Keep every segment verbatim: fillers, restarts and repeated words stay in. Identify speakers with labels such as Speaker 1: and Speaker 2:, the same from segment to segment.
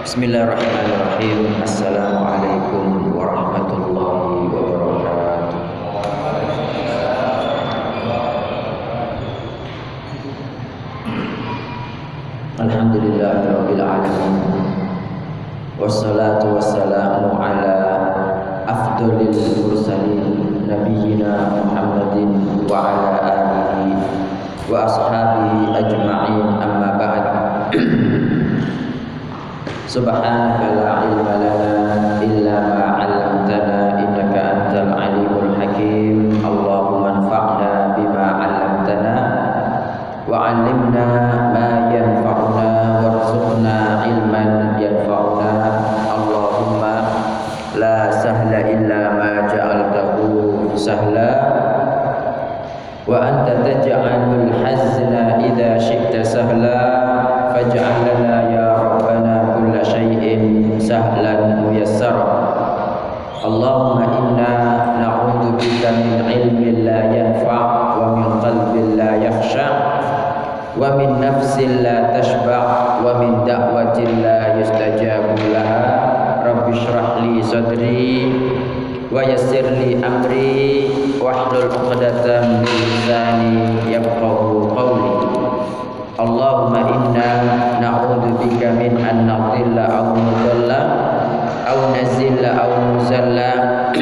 Speaker 1: Bismillahirrahmanirrahim. Assalamualaikum warahmatullahi wabarakatuh. Alhamdulillahirabbil alamin. Wassalatu wassalamu ala afdhalil mursalin nabiyyina Muhammadin wa ala alihi wa ashabihi ajma'in, amma ba'd. Subhanaka la ilma lana illa ma 'allamtana innaka antal alimul hakim. Allahumma anfa'na bima 'allamtana wa 'allimna ma yanfa'una warzuqna ilman yanfa'una. Allahumma la sahla illa ma ja'altahu sahla wa anta taj'alul hazna idza syi'ta sahla faj'al lana ya rabbana kulla syai'in sahlan muyassara. Allahumma inna na'udzu bika min ilmin la yanfa' wa min qalbin la yakhsha' wa min nafsin la tashba' wa min da'watin la yustajabu laha. Rabbi shrah li sadri wa yassir li amri wahlul 'uqdatam min lisani yafqahu qawli. Allahumma inna na'udzu bika min an nadhilla aw nudalla aw nazilla aw nuzalla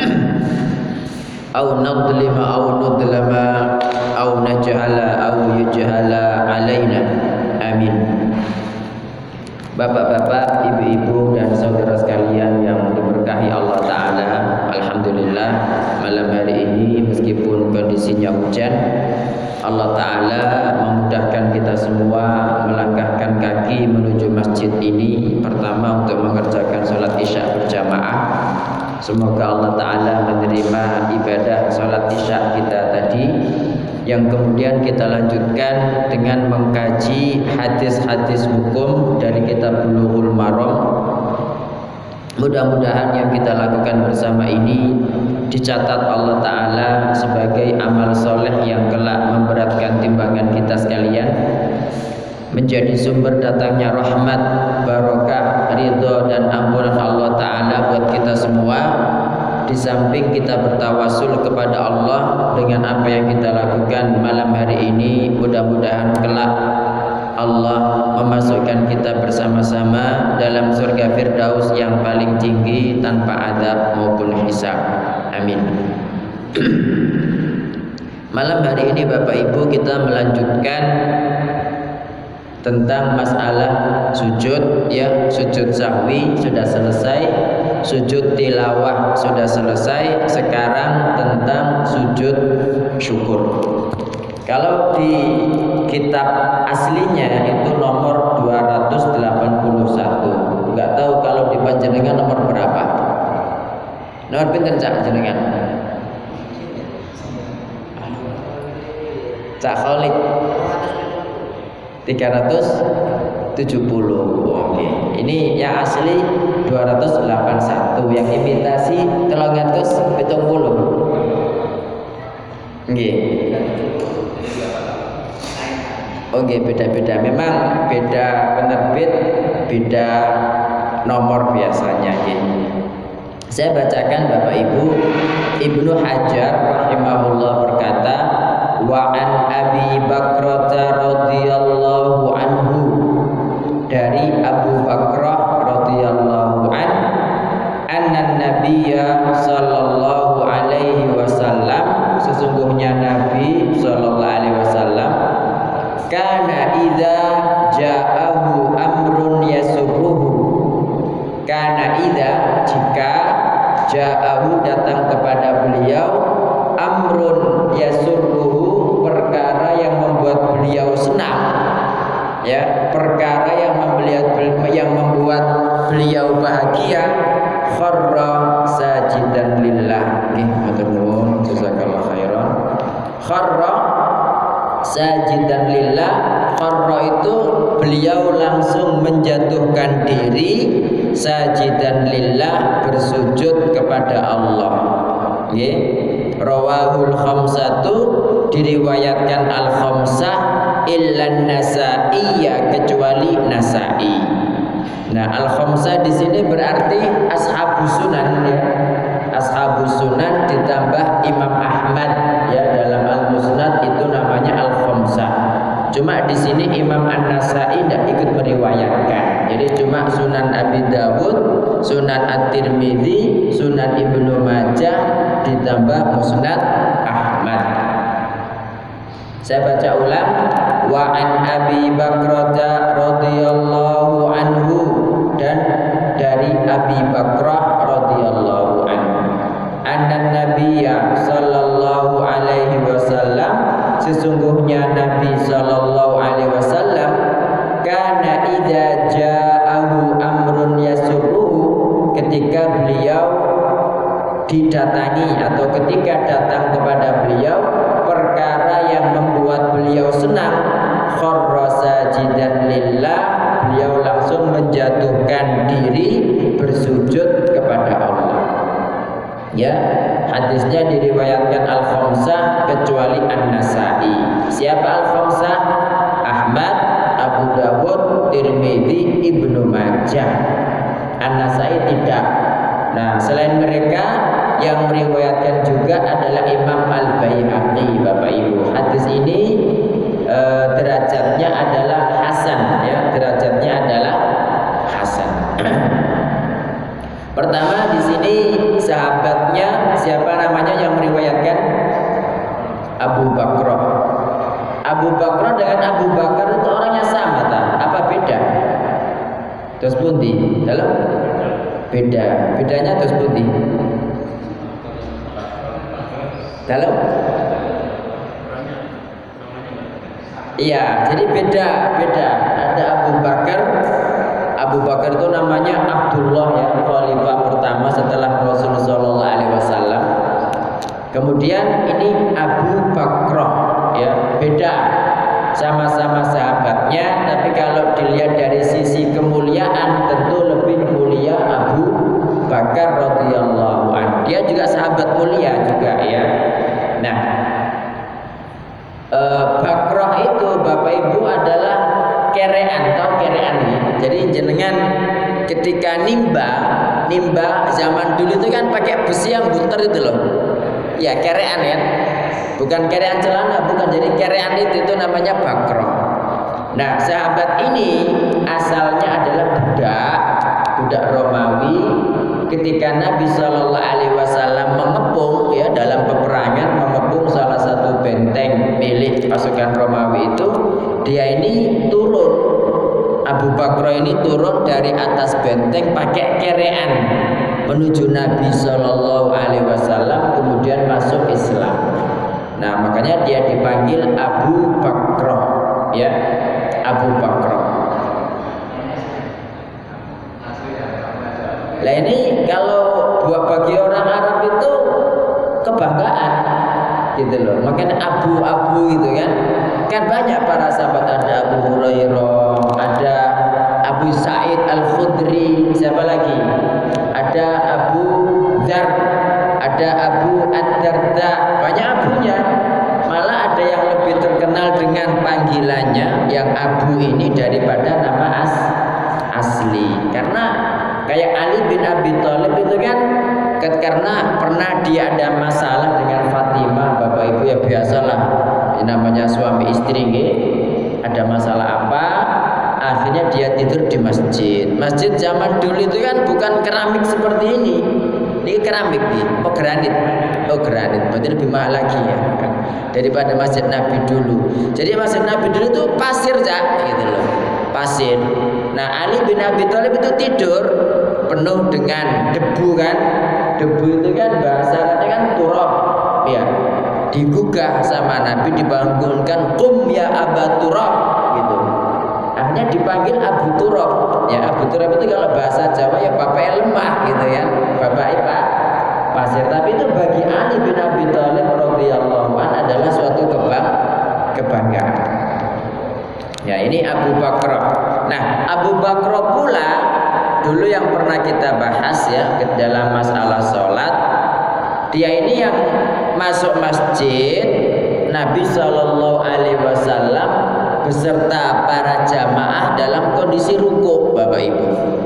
Speaker 1: aw nadlima aw nudlama aw najhala aw yujhala alaina. Amin. Bapak-bapak, ibu-ibu dan saudara sekalian yang diberkahi Allah Ta'ala, alhamdulillah malam hari ini meskipun kondisinya hujan, Allah Ta'ala memudahkan kita semua melangkahkan kaki menuju masjid ini. Pertama untuk mengerjakan sholat isya berjamaah. Semoga Allah Ta'ala menerima ibadah sholat isya kita tadi, yang kemudian kita lanjutkan dengan mengkaji hadis-hadis hukum dari kitab Bulughul Maram. Mudah-mudahan yang kita lakukan bersama ini dicatat Allah Ta'ala sebagai amal soleh yang kelak memberatkan timbangan kita sekalian, menjadi sumber datangnya rahmat, barokah, ridho dan ampunan Allah Ta'ala buat kita semua. Di samping kita bertawasul kepada Allah dengan apa yang kita lakukan malam hari ini, mudah-mudahan kelak Allah memasukkan kita bersama-sama dalam surga Firdaus yang paling tinggi tanpa adab maupun hisab. Amin. Malam hari ini Bapak Ibu kita melanjutkan tentang masalah sujud, ya, sujud sahwi sudah selesai, sujud tilawah sudah selesai. Sekarang tentang sujud syukur. Kalau di kitab aslinya itu nomor dua ratus delapan puluh satu. Enggak tahu kalau di panjenengan nomor berapa. Nomor pinten Cak jenengan? Cak Khalid tiga ratus tujuh puluh. Oke. Ini yang asli dua ratus delapan puluh satu, yang imitasi tiga ratus tujuh puluh. Nggih. Oke, beda-beda. Memang beda penerbit, beda nomor biasanya. Nggih. Saya bacakan Bapak Ibu. Ibnu Hajar rahimahullah berkata, wa an Abi Bakrah radhiyallahu anhu, dari Abu Bakrah radhiyallahu an, anna nabiyya sallallahu alaihi wasallam, sesungguhnya Nabi sallallahu alaihi wasallam, kana idza ja'ahu amrun yasurruhu, kana idza, jika, ja'ahu datang kepada beliau, amrun yasurruhu, perkara yang membuat beliau senang, ya, perkara yang membuat yang membuat beliau bahagia, kharra sajidan lillah. Nggih, matur nuwun, jazakallahu khairan. Kharra sajidan lillah, kharra itu beliau langsung menjatuhkan diri, sajidan lillah, bersujud kepada Allah. Nggih. Rawahul khamsatu, diriwayatkan al khamsah, illan nasa'iyya, kecuali Nasa'i. Nah, al-khamsah di sini berarti ashabus sunan ya. Ashabus sunan ditambah Imam Ahmad ya, dalam al-musnad itu namanya al-khamsah. Cuma di sini Imam An-Nasa'i tidak ikut meriwayatkan. Jadi cuma Sunan Abi Dawud, Sunan At-Tirmidzi, Sunan Ibnu Majah ditambah Musnad Ahmad. Saya baca ulang. Wa an Abi Bakrata radhiyallahu anhu, dan dari Abi Bakrah radhiyallahu anhu, anna nabiyya sallallahu alaihi wasallam, sesungguhnya Nabi sallallahu alaihi wasallam, kana idza ja'ahu amrun yasurruhu, ketika beliau didatangi atau ketika datang kepada beliau perkara yang membuat beliau senang, kharra sajidan lillah, beliau langsung menjatuhkan diri bersujud kepada Allah. Ya, hadisnya diriwayatkan al-khamsah kecuali An-Nasa'i. Siapa al-khamsah? Ahmad, Abu Dawud, Tirmidzi, Ibnu Majah. An-Nasa'i tidak. Nah, selain mereka yang meriwayatkan juga adalah Imam Al-Baihaqi, Bapak Ibu. Hadis ini e, derajatnya adalah hasan ya, derajatnya adalah hasan. Pertama di sini sahabatnya siapa namanya yang meriwayatkan? Abu Bakrah. Abu Bakrah dengan Abu Bakar itu orangnya sama tak? Apa beda? Terus pundi? Dalam beda. Bedanya terus pundi? Dalam? Iya, jadi beda, beda. Ada Abu Bakar. Abu Bakar itu namanya Abdullah ya, khalifah pertama setelah Rasulullah shallallahu alaihi wasallam. Kemudian ini Abu Bakrah ya, beda. Sama-sama sahabatnya, tapi kalau dilihat dari sisi kemuliaan tentu lebih mulia Abu Bakar radhiyallahu anhu. Dia juga sahabat mulia juga ya. Nah, e, Bakrah itu Bapak Ibu adalah kerean, tahu kerean ini. Jadi jenengan ketika nimba, nimba zaman dulu itu kan pakai besi yang buter itu loh. Ya, kerean ya. Bukan kerean celana, bukan. Jadi kerean itu itu namanya Bakrah. Nah, sahabat ini asalnya adalah budak, budak Romawi. Ketika Nabi shallallahu alaihi wasallam mengepung ya dalam peperangan, mengepung salah satu benteng milik pasukan Romawi itu, dia ini turun. Abu Bakrah ini turun dari atas benteng pakai kerean menuju Nabi shallallahu alaihi wasallam, kemudian masuk Islam. Nah, makanya dia dipanggil Abu Bakrah ya, Abu Bakrah. Nah, ini kalau buat bagi orang Arab itu kebanggaan gitu loh. Makanya Abu-Abu gitu kan. Kan banyak para sahabat, ada Abu Hurairah, ada Abu Sa'id Al-Khudri, siapa lagi? Ada Abu Dzar, ada Abu Ad-Darda, banyak abunya. Malah ada yang lebih terkenal dengan panggilannya yang Abu ini daripada nama as asli. Karena kayak Ali bin Abi Thalib itu kan, karena pernah dia ada masalah dengan Fatimah, Bapak Ibu ya biasalah, namanya suami istri gitu. Ada masalah apa? Akhirnya dia tidur di masjid. Masjid zaman dulu itu kan bukan keramik seperti ini. Ini keramik nih, oh granit, oh granit, berarti lebih mahal lagi ya daripada masjid Nabi dulu. Jadi masjid Nabi dulu itu pasir cak, gitu loh, pasir. Nah, Ali bin Abi Thalib itu tidur penuh dengan debu kan, debu itu kan bahasa katanya kan turab, ya. Digugah sama Nabi, dibangunkan, kum ya Aba Turab, gitu. Akhirnya dipanggil Abu Turab. Ya, Abu Turab itu kalau bahasa Jawa ya bapaknya lemah gitu ya, bapaknya pak pasir. Tapi itu bagi Ali bin Abi Thalib radhiyallahu anhu adalah suatu kebang kebanggaan. Ya, ini Abu Bakrah. Nah, Abu Bakrah pula dulu yang pernah kita bahas ya dalam masalah sholat. Dia ini yang masuk masjid Nabi shallallahu alaihi wasallam beserta para jamaah dalam kondisi rukuk, Bapak Ibu.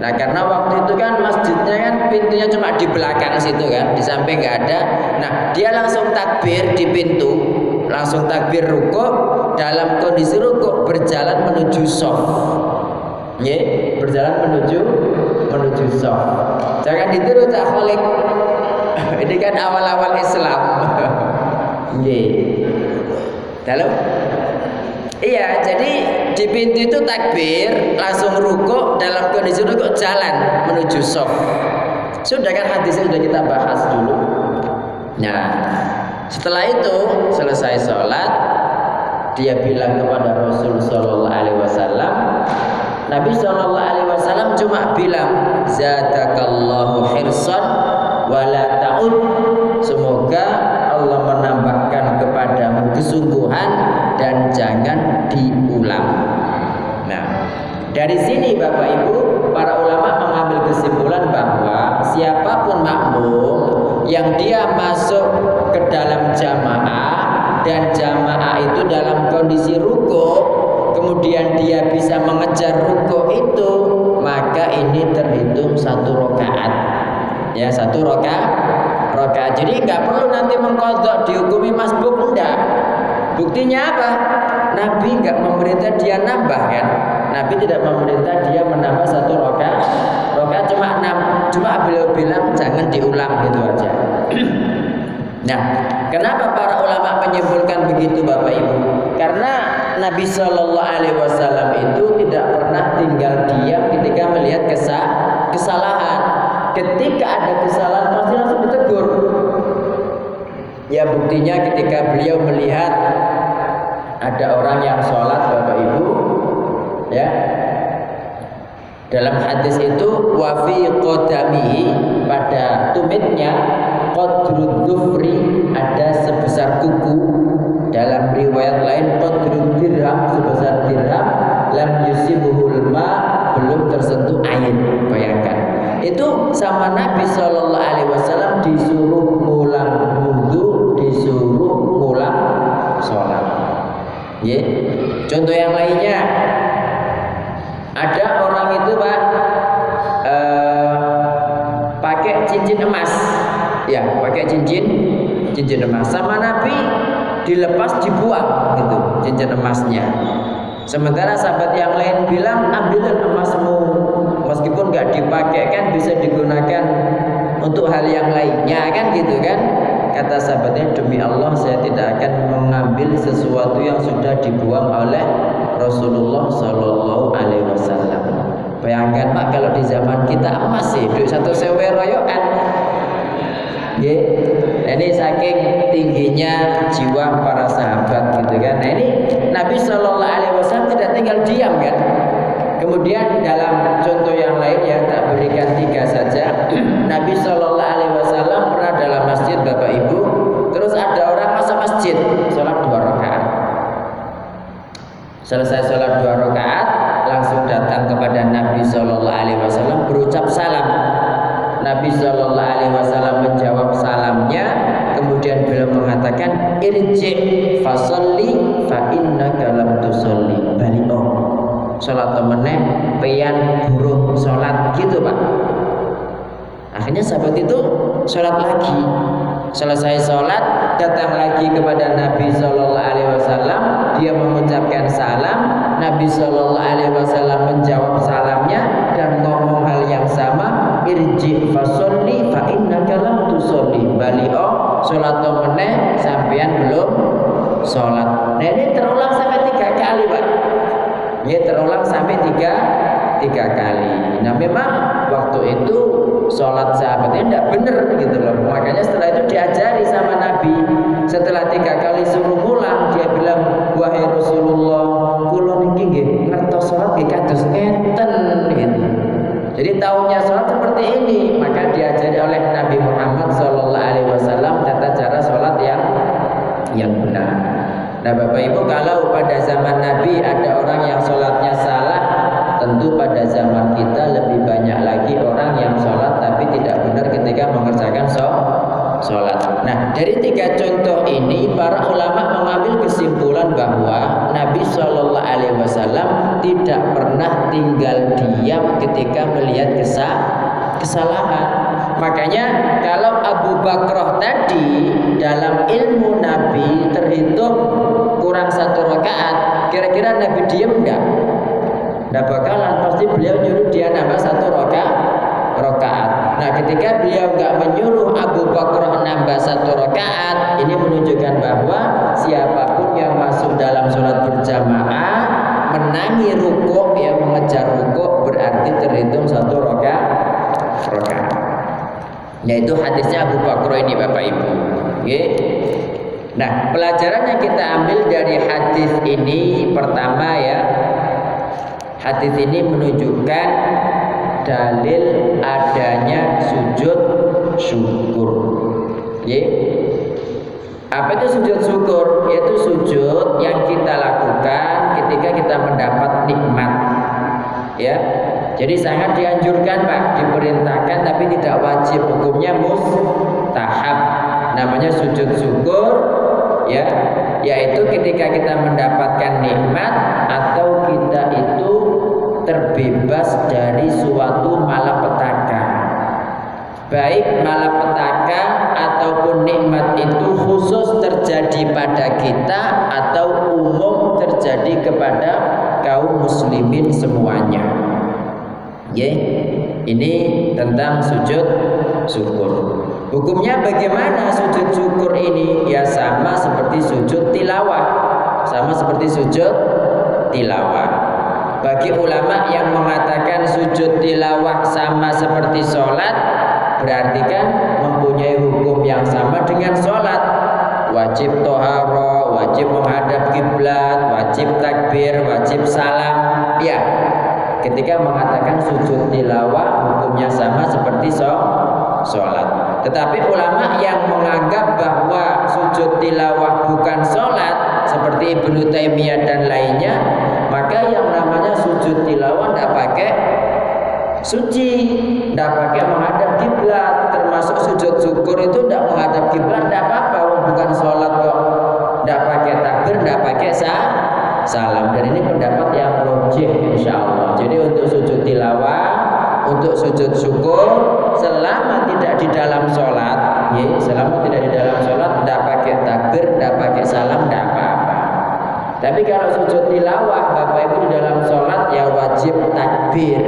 Speaker 1: Nah karena waktu itu kan masjidnya kan pintunya cuma di belakang situ kan, di samping nggak ada. Nah dia langsung takbir di pintu, langsung takbir rukuk, dalam kondisi rukuk berjalan menuju shaf. Ya, berjalan menuju menuju shaf. Jangan ditiru Cak Kholik. Ini kan awal-awal Islam. Nggih. Dalam iya, jadi di pintu itu takbir, langsung rukuk, dalam kondisi rukuk jalan menuju shaf. Sudah kan hadisnya sudah kita bahas dulu. Nah, setelah itu selesai sholat, dia bilang kepada Rasul Shallallahu Alaihi Wasallam, Nabi Shallallahu Alaihi Wasallam cuma bilang, zadakallahu hirsan wala ta'ud. Semoga Allah menambahkan kepadamu kesungguhan dan jangan diulang. Nah, dari sini Bapak Ibu, para ulama mengambil kesimpulan bahwa siapapun makmum yang dia masuk ke dalam jamaah dan jamaah itu dalam kondisi rukuk, kemudian dia bisa mengejar rukuk itu, maka ini terhitung satu rakaat. Ya, satu rakaat. Rakaat. Jadi nggak perlu nanti mengqadha dihukumi masbuk, enggak. Buktinya apa? Nabi nggak memerintah dia nambah kan? Nabi tidak memerintah dia menambah satu rakaat. Rakaat cuma enam, cuma beliau bilang jangan diulang gitu aja. Nah, kenapa para ulama menyimpulkan begitu Bapak Ibu? Karena Nabi Shallallahu Alaihi Wasallam itu tidak pernah tinggal diam ketika melihat kesalahan. Ketika ada kesalahan pasti langsung ditegur. Ya buktinya ketika beliau melihat ada orang yang sholat Bapak Ibu, ya, dalam hadis itu wafi qadami, pada tumitnya qadrud dhufri, ada sebesar kuku. Dalam riwayat lain qadrud dirham, sebesar dirham, lam yusibuhul ma, belum tersentuh air. Bayangkan itu sama Nabi Shallallahu Alaihi Wasallam disuruh ngulang wudu, disuruh ngulang sholat. Ya, contoh yang lainnya, ada orang itu Pak eh, pakai cincin emas, ya pakai cincin cincin emas, sama Nabi dilepas dibuang gitu cincin emasnya. Sementara sahabat yang lain bilang ambillah emasmu, meskipun nggak dipakai kan bisa digunakan untuk hal yang lainnya kan gitu kan. Kata sahabatnya, demi Allah saya tidak akan mengambil sesuatu yang sudah dibuang oleh Rasulullah Shallallahu Alaihi Wasallam. Bayangkan Pak, kalau di zaman kita emas sih duit satu sewe royokan. Ya, ini saking tingginya jiwa para sahabat gitu kan. Nah ini Nabi Shallallahu Alaihi Wasallam tidak tinggal diam kan. Kemudian dalam contoh yang lain ya, tak berikan tiga saja. Nabi Shallallahu Alaihi Wasallam pernah dalam masjid Bapak Ibu, terus ada orang masuk masjid sholat dua rakaat. Selesai sholat dua rakaat, langsung datang kepada Nabi Shallallahu Alaihi Wasallam berucap salam. Nabi Shallallahu Alaihi Wasallam menjawab salamnya, kemudian beliau mengatakan irji fasolli fa innaka lam tusolli, balik oh sholat temennya peyan burung sholat gitu Pak. Akhirnya sahabat itu sholat lagi. Selesai sholat, datang lagi kepada Nabi Shallallahu Alaihi Wasallam, dia mengucapkan salam. Nabi Shallallahu Alaihi Wasallam menjawab salamnya dan ngomong hal yang sama, irji fasolli fa innaka lam tusolli, balio sholat temennya sampean belum sholat. Nah ini terulang sampai tiga kali Pak. Ya terulang sampai tiga tiga kali. Nah memang waktu itu sholat sahabatnya tidak benar gitu loh. Makanya setelah itu diajari sama Nabi. Setelah tiga kali suruh ngulang, dia bilang, wahai Rasulullah, kula niki nggih ngertos sholat nggih kados ngeten gitu. Jadi tahunya sholat seperti ini, maka diajari oleh Nabi Muhammad Shallallahu Alaihi Wasallam tata cara sholat yang yang benar. Nah Bapak Ibu, kalau pada zaman Nabi ada orang yang sholatnya salah, tentu pada zaman kita lebih banyak lagi orang yang sholat tapi tidak benar ketika mengerjakan sholat. Nah dari tiga contoh ini para ulama mengambil kesimpulan bahwa Nabi Shallallahu Alaihi Wasallam tidak pernah pernah tinggal diam ketika melihat kesalahan. Makanya kalau Abu Bakrah tadi dalam ilmu Nabi terhitung kurang satu rakaat, kira-kira Nabi diam enggak? Enggak bakalan, pasti beliau nyuruh dia nambah satu rakaat. rakaat. Nah, ketika beliau enggak menyuruh Abu Bakrah nambah satu rakaat, ini menunjukkan bahwa siapapun yang masuk dalam sholat berjamaah menangi rukuk, yang mengejar rukuk, berarti terhitung satu rakaat. rakaat. Yaitu hadisnya Abu Bakrah ini, Bapak Ibu. Oke. Nah, pelajaran yang kita ambil dari hadis ini pertama ya, hadis ini menunjukkan dalil adanya sujud syukur. Oke. Apa itu sujud syukur? Yaitu sujud yang kita lakukan ketika kita mendapat nikmat. Ya. Jadi sangat dianjurkan, Pak, diperintahkan tapi tidak wajib, hukumnya mustahab. Namanya sujud syukur, ya, yaitu ketika kita mendapatkan nikmat atau kita itu terbebas dari suatu malapetaka. Baik malapetaka ataupun nikmat itu khusus terjadi pada kita atau umum terjadi kepada kaum muslimin semuanya. Ya, ini tentang sujud syukur. Hukumnya bagaimana sujud syukur ini? Ya sama seperti sujud tilawah. Sama seperti sujud tilawah. Bagi ulama yang mengatakan sujud tilawah sama seperti sholat, berarti kan mempunyai hukum yang sama dengan sholat. Wajib tohara, wajib menghadap kiblat, wajib takbir, wajib salam. Ya, ketika mengatakan sujud tilawah hukumnya sama seperti sholat. Tetapi ulama yang menganggap bahwa sujud tilawah bukan sholat seperti Ibnu Taimiyah dan lainnya, maka yang namanya sujud tilawah tidak pakai suci, tidak pakai menghadap kiblat. Termasuk sujud syukur itu tidak menghadap kiblat, tidak apa-apa, bukan sholat kok. Tidak pakai takbir, tidak pakai sah salam. Dan ini pendapat yang rojih insya Allah. Jadi untuk sujud tilawah, untuk sujud syukur, selama tidak di dalam sholat, ya, selama tidak di dalam sholat, tidak pakai takbir, tidak pakai salam, tidak apa-apa. Tapi kalau sujud tilawah, Bapak Ibu di dalam sholat, ya wajib takbir.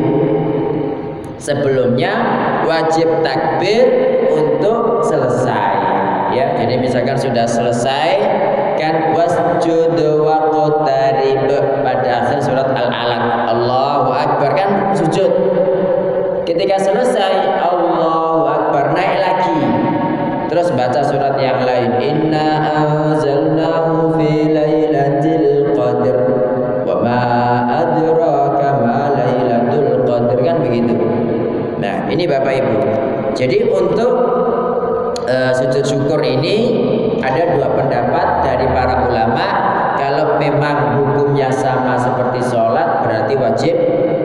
Speaker 1: Sebelumnya wajib takbir untuk selesai. Ya, jadi misalkan sudah selesai, kan wasjud waqtarib, pada akhir surat Al-Alaq, Allahu Akbar, kan sujud. Ketika selesai Allahu Akbar, naik lagi, terus baca surat yang lain, inna anzalnahu fi lailatul qadr wa ma adraka ma lailatul qadr, kan begitu. Nah, ini Bapak Ibu. Jadi untuk uh, sujud syukur ini ada dua pendapat dari para ulama. Kalau memang hukumnya sama seperti sholat, berarti wajib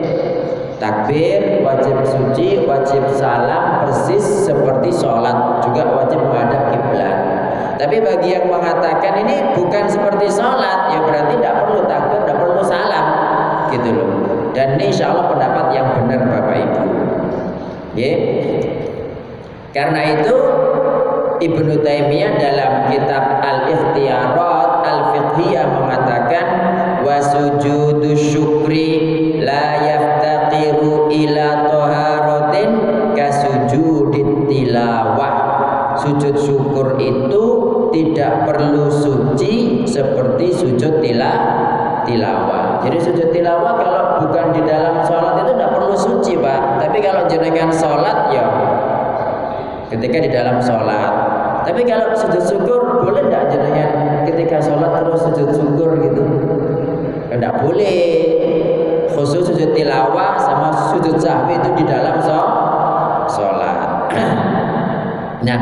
Speaker 1: takbir, wajib suci, wajib salam, persis seperti sholat, juga wajib menghadap kiblat. Tapi bagi yang mengatakan ini bukan seperti sholat, ya berarti tidak perlu takbir, tidak perlu salam, gitu loh. Dan ini insya Allah pendapat yang benar, Bapak Ibu. Ya. Karena itu Ibnu Taimiyah dalam kitab Al-Ikhtiyarat Al-Fiqhiyah mengatakan wa sujudu syukri la yaftaqiru ila taharatin kasujudit tilawah. Sujud syukur itu tidak perlu suci seperti sujud tila, tilawah. Jadi sujud tilawah kalau bukan di dalam sholat itu tidak perlu suci, Pak. Tapi kalau jenengan sholat ya ketika di dalam sholat. Tapi kalau sujud syukur boleh tidak jenengan ketika sholat terus sujud syukur gitu? Tidak boleh. Khusus sujud tilawah sama sujud sahwi itu di dalam sholat. Nah,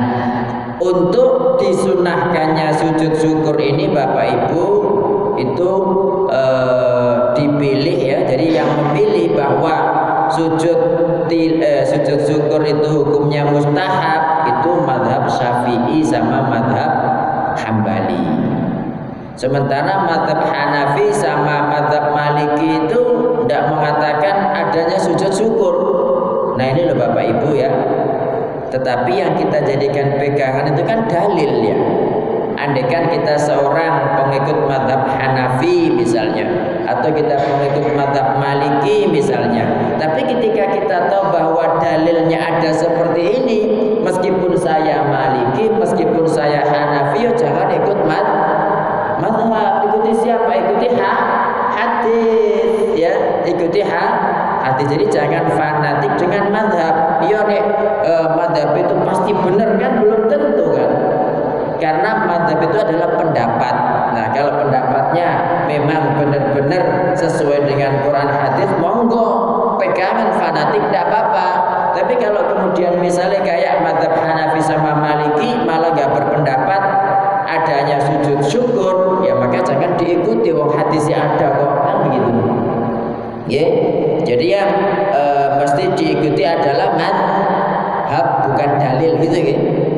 Speaker 1: untuk disunahkannya sujud syukur ini Bapak Ibu itu eh, dipilih ya. Jadi yang memilih bahwa sujud til, eh, sujud syukur itu hukumnya mustahab itu madhab Syafi'i sama madhab Hambali. Sementara madhab Hanafi sama madhab Maliki itu tidak mengatakan adanya sujud syukur. Nah ini loh Bapak Ibu ya. Tetapi yang kita jadikan pegangan itu kan dalil ya. Andaikan kita seorang pengikut mazhab Hanafi misalnya, atau kita pengikut mazhab Maliki misalnya, tapi ketika kita tahu bahwa dalilnya ada seperti ini, meskipun saya Maliki, meskipun saya Hanafi, ya jangan ikut mazhab. Ikuti siapa? Ikuti ha hadis ya, ikuti ha hadis. Jadi jangan fanatik dengan mazhab. Iya nek e, mazhab itu pasti benar kan, belum tentu kan. Karena mazhab itu adalah pendapat. Nah kalau pendapatnya memang benar-benar sesuai dengan Quran hadis, monggo pegangan fanatik tidak apa-apa. Tapi kalau kemudian misalnya kayak mazhab Hanafi sama Maliki malah gak berpendapat adanya sujud syukur, ya maka jangan diikuti, wong hadisnya ada kok, kan begitu. Ya, jadi yang e, mesti diikuti adalah mazhab, bukan dalil gitu ya.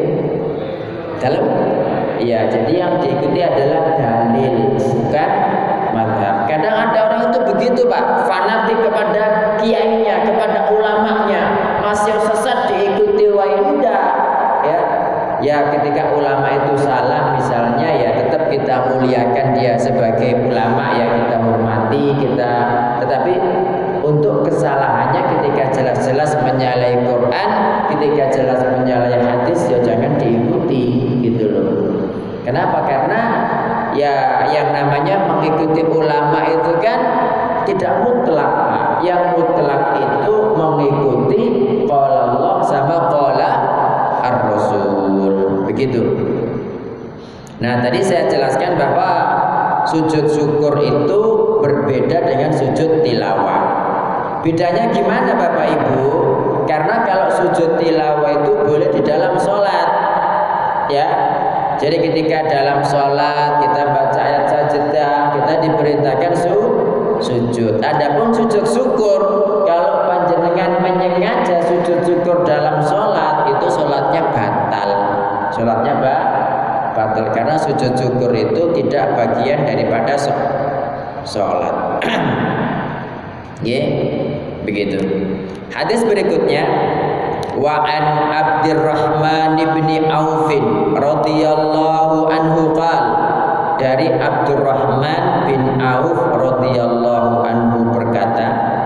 Speaker 1: Dalam ya, jadi yang diikuti adalah dalil, bukan mazhab. Kadang ada orang itu begitu Pak, fanatik kepada kiainya, kepada ulamanya, masih sesat diikuti, wah enggak ya. Ya ketika ulama itu salah misalnya, ya tetap kita muliakan dia sebagai ulama, ya kita hormati, kita, tetapi untuk kesalahannya ketika jelas-jelas menyalahi Quran, ketika jelas menyalahi hadis, ya jangan diikuti gitu loh. Kenapa? Karena ya yang namanya mengikuti ulama itu kan tidak mutlak. Yang mutlak itu mengikuti qala Allah sama qala ar-Rasul. Begitu. Nah, tadi saya jelaskan bahwa sujud syukur itu berbeda dengan sujud tilawah. Bedanya gimana Bapak Ibu? Karena kalau sujud tilawah itu boleh di dalam sholat, ya. Jadi ketika dalam sholat kita baca ayat sajadah, kita diperintahkan su sujud. Adapun sujud syukur, kalau panjenengan menyengaja sujud syukur dalam sholat, itu sholatnya batal. Sholatnya ba batal karena sujud syukur itu tidak bagian daripada sholat. Ya, begitu. Hadis berikutnya, wa an Abdurrahman bin Auf radhiyallahu anhu qala, dari Abdurrahman bin Auf radhiyallahu anhu berkata,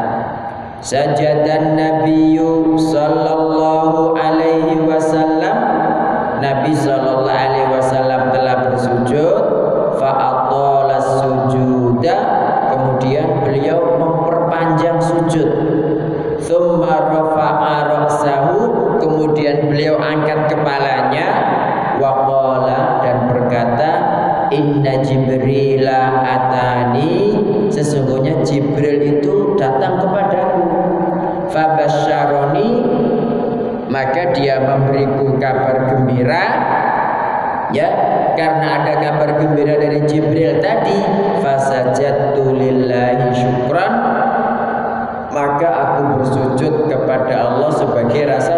Speaker 1: sajadan nabiyyu sallallahu alaihi wasallam, Nabi sallallahu alaihi wasallam telah bersujud, fa atala sujuda, kemudian beliau memperpanjang sujud, tsumma rafa'a ra'sahu, kemudian beliau angkat kepalanya, wa qala, dan berkata, inna Jibrila atani, sesungguhnya Jibril itu datang kepadaku, fabasyaroni, maka dia memberiku kabar gembira, ya, karena ada kabar gembira dari Jibril tadi, fasajadtu lillahi syukran, maka aku bersujud kepada Allah sebagai rasa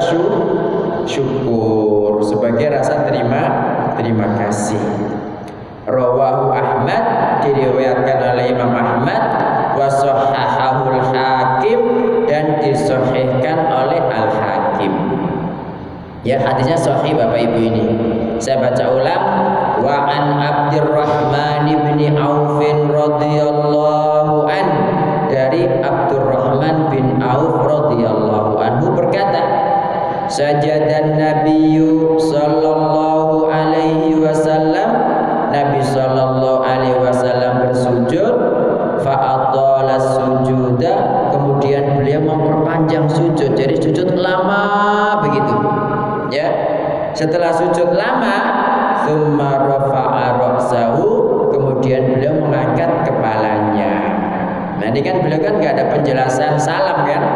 Speaker 1: syukur, sebagai rasa terima terima kasih. Rawahu Ahmad, diriwayatkan oleh Imam Ahmad, wa shahhahul Hakim, dan disahihkan oleh Al-Hakim. Ya, hadisnya sahih Bapak Ibu ini. Saya baca ulang, wa an Abdurrahman bin Auf radhiyallahu an, dari Abdurrahman bin Auf radhiyallahu anhu berkata, sajadan nabiyyu sallallahu alaihi wasallam, Nabi sallallahu alaihi wasallam bersujud, fa atala sujuda, kemudian beliau memperpanjang sujud, jadi sujud lama begitu. Ya, setelah sujud lama, tsumma rafa'a ra'sahu, kemudian beliau mengangkat kepalanya. Nah ini kan beliau kan nggak ada penjelasan salam kan.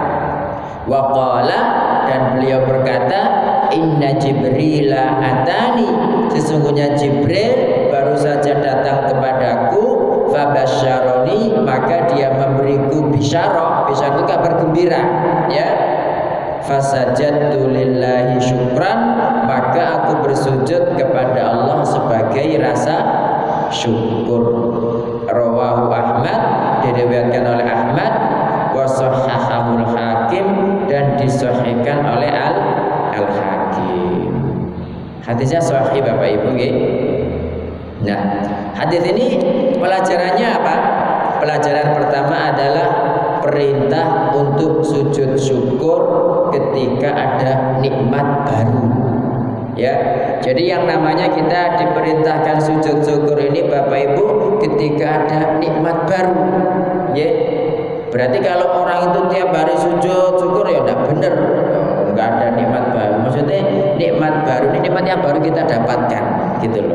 Speaker 1: Wa qala, dan beliau berkata, inna Jibrila atani, sesungguhnya Jibril baru saja datang kepadaku, fabasyaroni, maka dia memberiku bisyarah, bisyarah itu kabar gembira, ya. Fasajadtu lillahi syukran, maka aku bersujud kepada Allah sebagai rasa syukur. Rawahu rawahu Ahmad, diriwayatkan oleh Ahmad, wa shahhahul Hakim, dan disahihkan oleh Al Al Hakim. Hadisnya sahih Bapak Ibu nggih. Nah, hadis ini pelajarannya apa? Pelajaran pertama adalah perintah untuk sujud syukur ketika ada nikmat baru. Ya, jadi yang namanya kita diperintahkan sujud syukur ini Bapak Ibu ketika ada nikmat baru. Ya, berarti kalau orang itu tiap hari sujud syukur ya udah bener, nggak ada nikmat baru. Maksudnya nikmat baru ini nikmat yang baru kita dapatkan, gitu loh.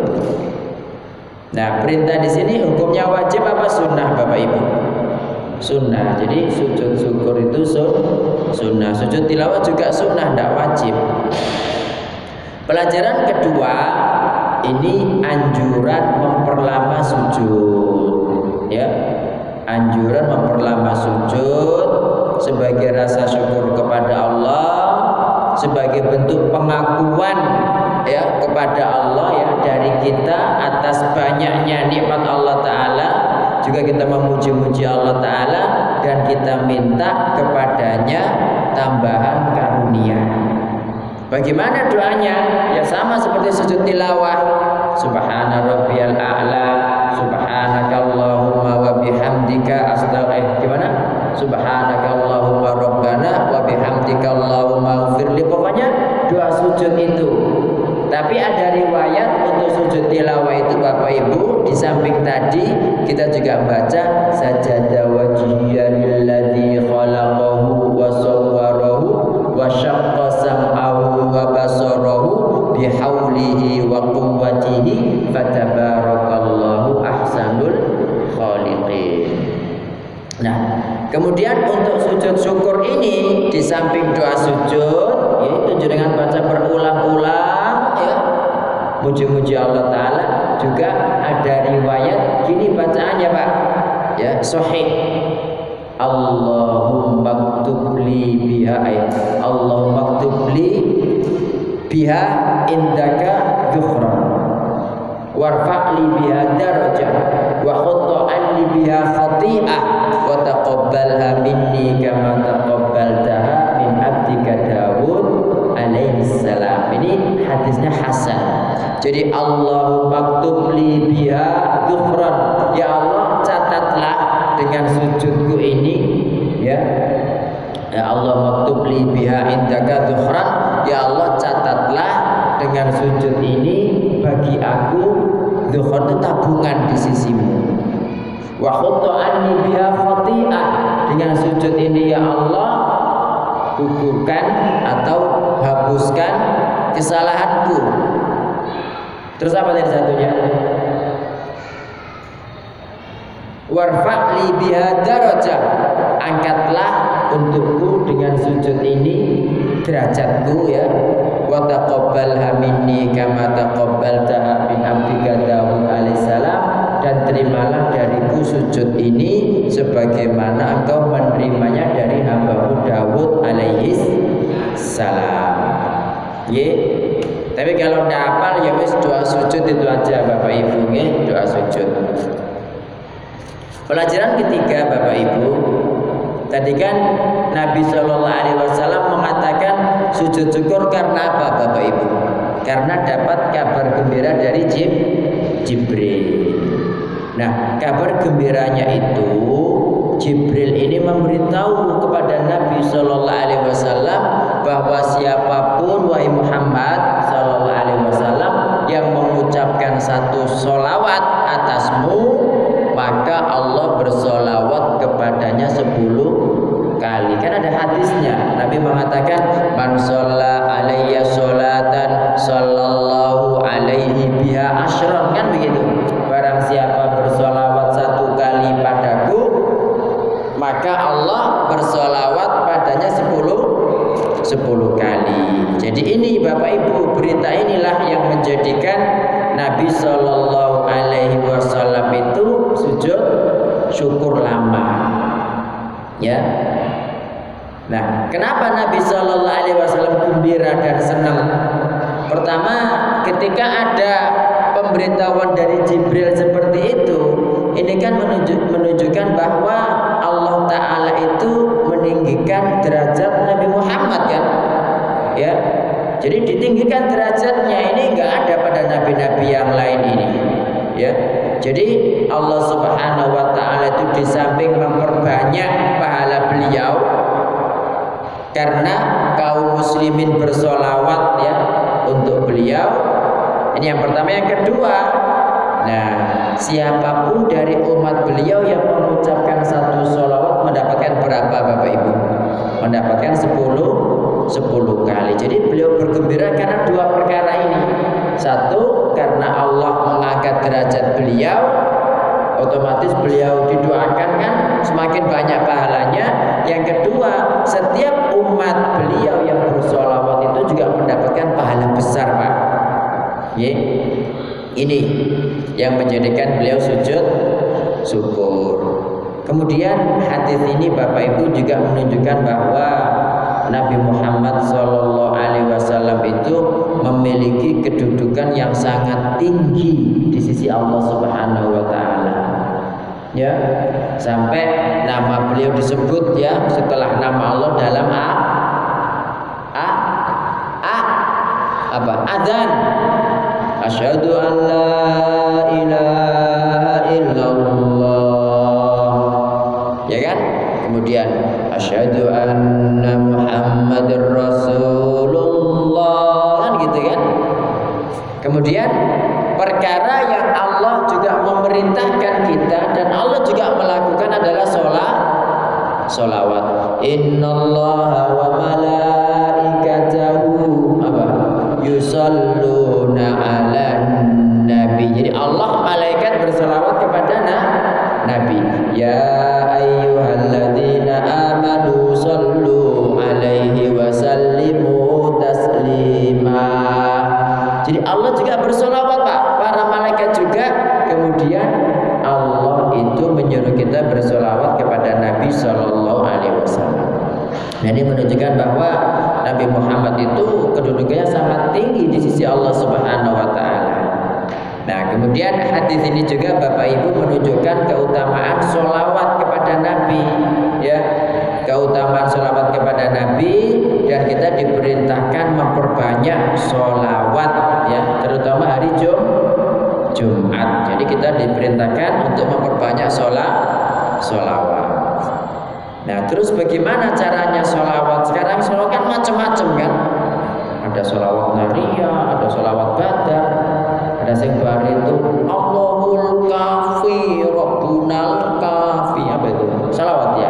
Speaker 1: Nah, perintah di sini hukumnya wajib apa sunnah Bapak Ibu? Sunnah. Jadi sujud syukur itu sunnah. Sujud tilawah juga sunnah, tidak wajib. Pelajaran kedua, ini anjuran memperlama sujud. Ya, anjuran memperlama sujud sebagai rasa syukur kepada Allah, sebagai bentuk pengakuan ya kepada Allah ya dari kita atas banyaknya nikmat Allah Ta'ala. Juga kita memuji-muji Allah Ta'ala dan kita minta kepadanya tambahan karunia. Bagaimana doanya? Ya sama seperti sujud tilawah. Subhana rabbiyal a'la, subhanakallahumma wa bihamdika astaghfir. Gimana? Subhanakallahumma rabbana wa bihamdika allahumma ighfirli. Pokoknya doa sujud itu. Tapi ada riwayat untuk sujud tilawah itu Bapak Ibu, di samping tadi kita juga baca sajada wajhiya lilladzi khalaqahu wa sawwarahu wa syaqqa sam'ahu wa basarahu bihaulihi wa quwwatihi fatabarakallahu ahsanul khaliqin. Nah, kemudian untuk sujud syukur ini di samping doa sujud yaitu dengan baca berulang-ulang ya muji-muji Allah Ta'ala, juga ada riwayat gini bacaannya Pak ya, sahih. Allahumma ktub li biha ayat Allahumma ktub li biha indaka dhukhra warfa' li biha darajah wa khutta li biha khati'ah wa taqabbalha minni kama taqabbaltaha min abdika Daud alaihi salam. Ini hadisnya hasan. Jadi Allahumma ktub li biha dhukhran, ya Allah catatlah dengan sujudku ini ya. Ya Allah maktub li biha indaka dhukhran, ya Allah catatlah dengan sujud ini bagi aku dhukhran itu tabungan di sisimu. Wa khutta anni biha khati'ah, dengan sujud ini ya Allah gugurkan atau hapuskan kesalahanku. Terus apa tadi satunya? Warfa' li biha darajah, angkatlah untukku dengan sujud ini derajatku ya. Wa taqabbalha minni kama taqabbaltaha min abdika Daud alaihissalam, dan terimalah dariku sujud ini sebagaimana engkau menerimanya dari hambamu Daud alaihissalam. Ye. Tapi kalau tidak hafal ya wis doa sujud itu aja Bapak Ibu nggih, doa sujud. Pelajaran ketiga Bapak Ibu, tadi kan Nabi Shallallahu Alaihi Wasallam mengatakan sujud syukur karena apa Bapak Ibu? Karena dapat kabar gembira dari Jib, Jibril. Nah, kabar gembiranya itu Jibril ini memberitahu kepada Nabi Shallallahu Alaihi Wasallam bahwa siapapun wahai Muhammad Shallallahu Alaihi Wasallam yang mengucapkan satu sholawat atasmu, maka Allah bersolawat kepadanya sepuluh kali. Kan ada hadisnya, Nabi mengatakan man sholla alayya sholatan sallallahu alaihi biha asyran, kan begitu. Barang siapa bersolawat satu kali padaku, maka Allah bersolawat padanya sepuluh sepuluh kali. Jadi ini Bapak Ibu, berita inilah yang menjadikan Nabi Shallallahu Alaihi Wasallam itu sujud syukur lama, ya. Nah, kenapa Nabi Shallallahu Alaihi Wasallam gembira dan senang? Pertama, ketika ada pemberitahuan dari Jibril seperti itu, ini kan menunjuk, menunjukkan bahwa Allah Ta'ala itu meninggikan derajat Nabi Muhammad kan, ya. Jadi ditinggikan derajatnya ini nggak ada pada nabi-nabi yang lain ini, ya. Jadi Allah Subhanahu Wa Ta'ala itu di samping memperbanyak pahala beliau karena kaum muslimin bersolawat ya untuk beliau. Ini yang pertama. Yang kedua, nah siapapun dari umat beliau yang mengucapkan satu solawat mendapatkan berapa Bapak Ibu? Mendapatkan sepuluh sepuluh kali. Jadi beliau bergembira karena dua perkara ini. Satu, karena Allah mengangkat derajat beliau, otomatis beliau didoakan kan semakin banyak pahalanya. Yang kedua, setiap umat beliau yang bersolawat itu juga mendapatkan pahala besar Pak. Ye. Ini yang menjadikan beliau sujud syukur. Kemudian hadis ini Bapak Ibu juga menunjukkan bahwa Nabi Muhammad Shallallahu Alaihi Wasallam itu memiliki kedudukan yang sangat tinggi di sisi Allah Subhanahu Wa Taala. Ya, sampai nama beliau disebut ya setelah nama Allah dalam a a a apa adzan. Asyhadu an la ilaha illallah. Ya kan? Kemudian asyhadu anna Muhammadar Rasulullah kan gitu kan. Kemudian perkara yang Allah juga memerintahkan kita dan Allah juga melakukan adalah sholat sholawat. Innallaha wa malaikatahu apa? Yusalluna 'alan nabi. Jadi Allah malaikat berselawat kepada Nabi. Ya ayyuhalladzina amanu sallu alaihi wa sallimu taslima. Jadi Allah juga bersolawat Pak, para malaikat juga. Kemudian Allah itu menyuruh kita bersolawat kepada Nabi Shallallahu Alaihi Wasallam. Nah, ini menunjukkan bahwa Nabi Muhammad itu kedudukannya sangat tinggi di sisi Allah Subhanahu Wa Taala. Nah, kemudian hadis ini juga Bapak Ibu menunjukkan keutamaan sholawat kepada Nabi, ya, keutamaan sholawat kepada Nabi, dan kita diperintahkan memperbanyak sholawat, ya, terutama hari Jum Jumat. Jadi kita diperintahkan untuk memperbanyak sholat sholawat. Nah, terus bagaimana caranya sholawat? Sekarang sholawat kan macam-macam kan? Ada sholawat nariyah, ada sholawat badar. Ada sing bar itu Allahul kafi Rabbunal kafi, apa itu? Salawat ya.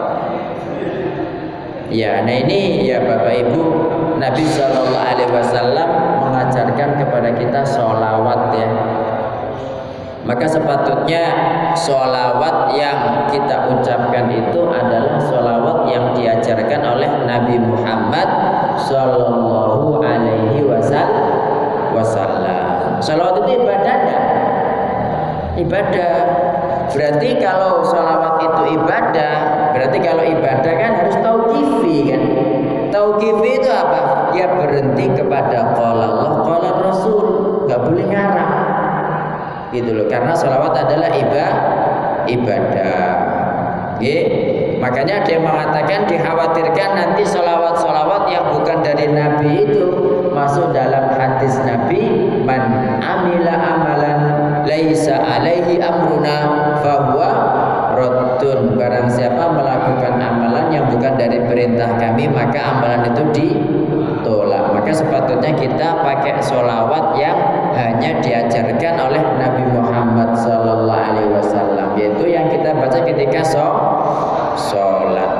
Speaker 1: Ya, nah ini ya Bapak Ibu, Nabi Shallallahu Alaihi Wasallam mengajarkan kepada kita sholawat ya. Maka sepatutnya sholawat yang kita ucapkan itu adalah sholawat yang diajarkan oleh Nabi Muhammad Shallallahu Alaihi Wasallam. Sholawat itu ibadah enggak? Ibadah. Berarti kalau sholawat itu ibadah, berarti kalau ibadah kan harus tauqifi kan? Tauqifi itu apa? Ya berhenti kepada qala Allah, qala Rasul, nggak boleh ngarang. Gitu loh. Karena sholawat adalah ibadah. Ibadah. Oke. Makanya ada yang mengatakan dikhawatirkan nanti sholawat-sholawat yang bukan dari Nabi itu masuk dalam hadis Nabi, man amila amalan laisa alaihi amruna fahuwa raddun. Barang siapa melakukan amalan yang bukan dari perintah kami, maka amalan itu ditolak. Maka sepatutnya kita pakai sholawat yang hanya diajarkan oleh Nabi Muhammad Sallallahu Alaihi Wasallam, yaitu yang kita baca ketika sholat.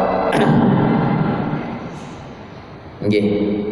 Speaker 1: Nggih.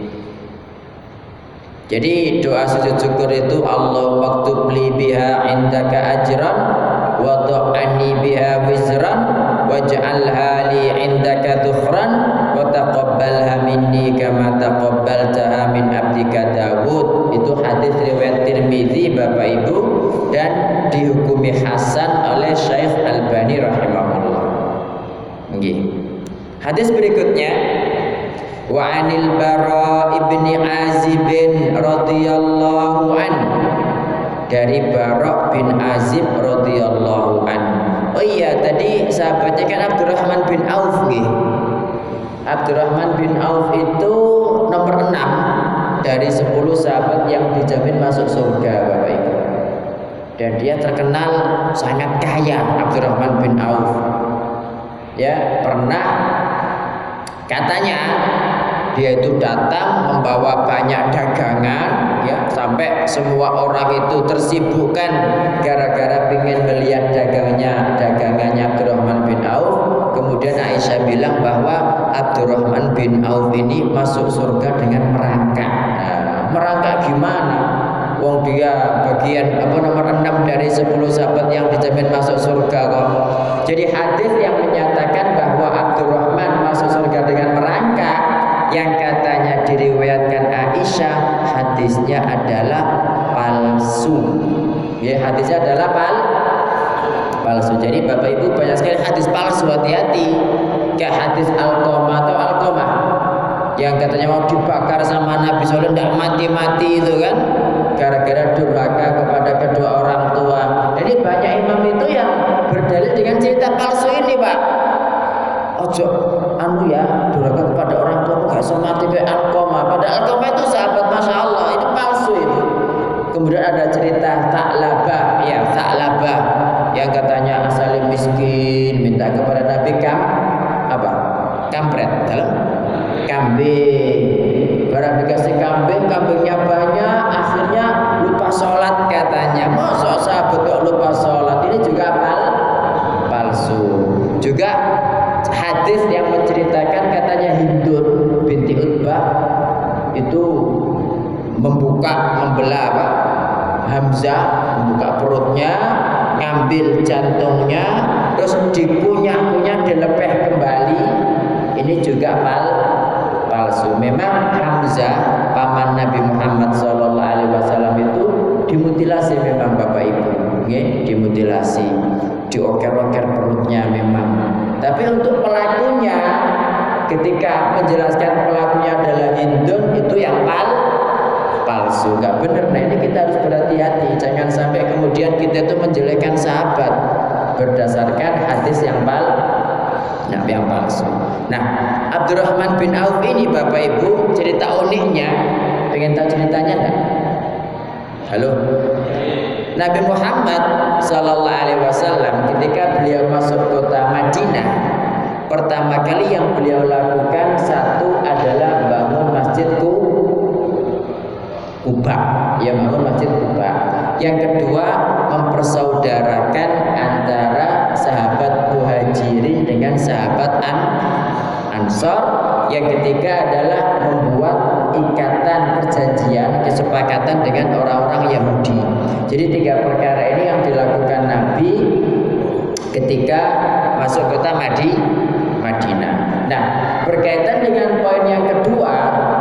Speaker 1: Jadi doa sujud syukur itu Allah maktub li biha indaka ajran wa ta'ani biha wizran waj'alha li indaka dhukhran wa taqabbalha minni kama taqabbaltaha min abdika Dawud. Itu hadis riwayat Tirmizi Bapak Ibu, dan dihukumi hasan oleh Syekh Albani rahimahullah. Nggih. Hadis berikutnya, wa 'anil Bara ibni Azib radhiyallahu an dari Barok bin Azib radhiyallahu anhu. Oh iya, tadi sahabatnya kan Abdurrahman bin Auf nggih. Abdurrahman bin Auf itu nomor enam dari sepuluh sahabat yang dijamin masuk surga, Bapak Ibu. Dan dia terkenal sangat kaya, Abdurrahman bin Auf. Ya, pernah katanya dia itu datang membawa banyak dagangan, ya, sampai semua orang itu tersibukkan gara-gara ingin melihat dagangnya dagangannya Abdurrahman bin Auf. Kemudian Aisyah bilang bahwa Abdurrahman bin Auf ini masuk surga dengan merangkak. Nah, merangkak gimana? Wong dia bagian apa nomor enam dari sepuluh sahabat yang dijamin masuk surga kok. Jadi hadis yang menyatakan bahwa Abdurrahman masuk surga dengan merangkak yang katanya diriwayatkan Aisyah, hadisnya adalah palsu. Ya, hadisnya adalah pal palsu. Jadi Bapak Ibu banyak sekali hadis palsu, hati-hati. Kayak hadis Alqamah atau Alqamah yang katanya mau dibakar sama Nabi Sallallahu tidak mati-mati itu kan, gara-gara durhaka kepada kedua orang tua. Jadi banyak imam itu yang berdalil dengan cerita palsu ini, Pak. Ojo anu ya, durhaka kepada orang tua gak iso mati kayak Alqamah. Padahal Alqamah itu sahabat, masya Allah, itu palsu itu. Kemudian ada cerita Tha'labah, ya Tha'labah yang katanya asalnya miskin, minta kepada Nabi kam apa? Kampret dalam kambing. Barang dikasih kambing, kambingnya banyak, akhirnya lupa sholat katanya. Masa sahabat kok lupa sholat? Ini juga pal palsu. Juga hadis yang menceritakan katanya Hindun binti Utbah itu membuka, membelah apa? Hamzah, membuka perutnya, ngambil jantungnya, terus dikunyah-kunyah, dilepeh kembali. Ini juga pal palsu. Memang Hamzah paman Nabi Muhammad shallallahu alaihi wasallam itu dimutilasi memang Bapak Ibu, okay? Dimutilasi, dioker-oker perutnya memang. Tapi untuk pelakunya, ketika menjelaskan pelakunya adalah Hindun, itu yang pal palsu, nggak benar. Nah ini kita harus berhati-hati, jangan sampai kemudian kita itu menjelekkan sahabat berdasarkan hadis yang pal, nah yang palsu. Nah Abdurrahman bin Auf ini Bapak Ibu, cerita uniknya, pengen tahu ceritanya enggak? Halo. Nabi Muhammad Sallallahu Alaihi Wasallam ketika beliau masuk kota Madinah, pertama kali yang beliau lakukan satu adalah bangun masjid Kuba, ya bangun masjid Kuba. Yang kedua mempersaudarakan antara sahabat Muhajirin dengan sahabat An Ansor. Yang ketiga adalah membuat ikatan perjanjian kesepakatan dengan orang-orang Yahudi. Jadi tiga perkara ini yang dilakukan Nabi ketika masuk kota Madi, Madinah. Nah, berkaitan dengan poin yang kedua,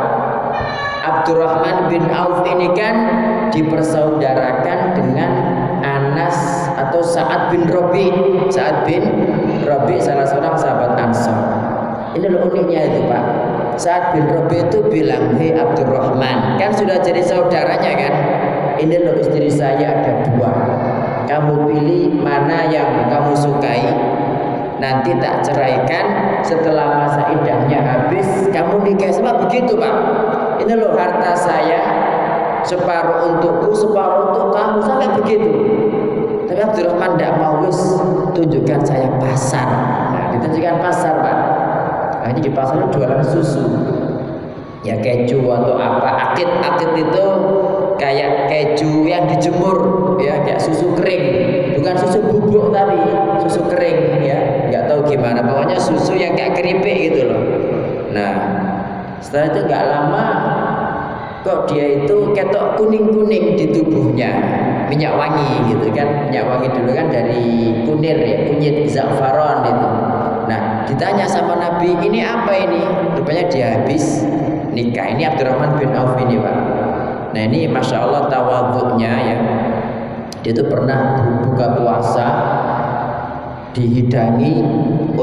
Speaker 1: Abdurrahman bin Auf ini kan dipersaudarakan dengan Anas atau Sa'ad bin Rabi. Sa'ad bin Rabi salah seorang sahabat Ansor. Ini loh uniknya itu Pak. Sa'ad bin Rabi itu bilang, hei Abdurrahman, kan sudah jadi saudaranya kan? Ini loh istri saya ada dua. Kamu pilih mana yang kamu sukai. Nanti tak ceraikan, setelah masa iddahnya habis kamu nikah. Sama begitu Pak. Ini loh harta saya, separuh untukku, separuh untuk kamu, sampai begitu. Tapi Abdurrahman tidak mau, wis tunjukkan saya pasar. Nah, ditunjukkan pasar Pak. Nah, ini di pasar jualan susu, ya keju atau apa. Akid, akid itu kayak keju yang dijemur, ya kayak susu kering, bukan susu bubuk tapi susu kering, ya nggak tahu gimana. Pokoknya susu yang kayak keripik gitu loh. Nah, setelah itu nggak lama kok dia itu ketok kuning-kuning di tubuhnya, minyak wangi gitu kan. Minyak wangi dulu kan dari kunir ya, kunyit za'faron itu. Nah ditanya sama Nabi, ini apa ini? Rupanya dia habis nikah. Ini Abdurrahman bin Auf ini Pak. Nah ini masya Allah tawadhu'nya ya. Dia itu pernah buka puasa, dihidangi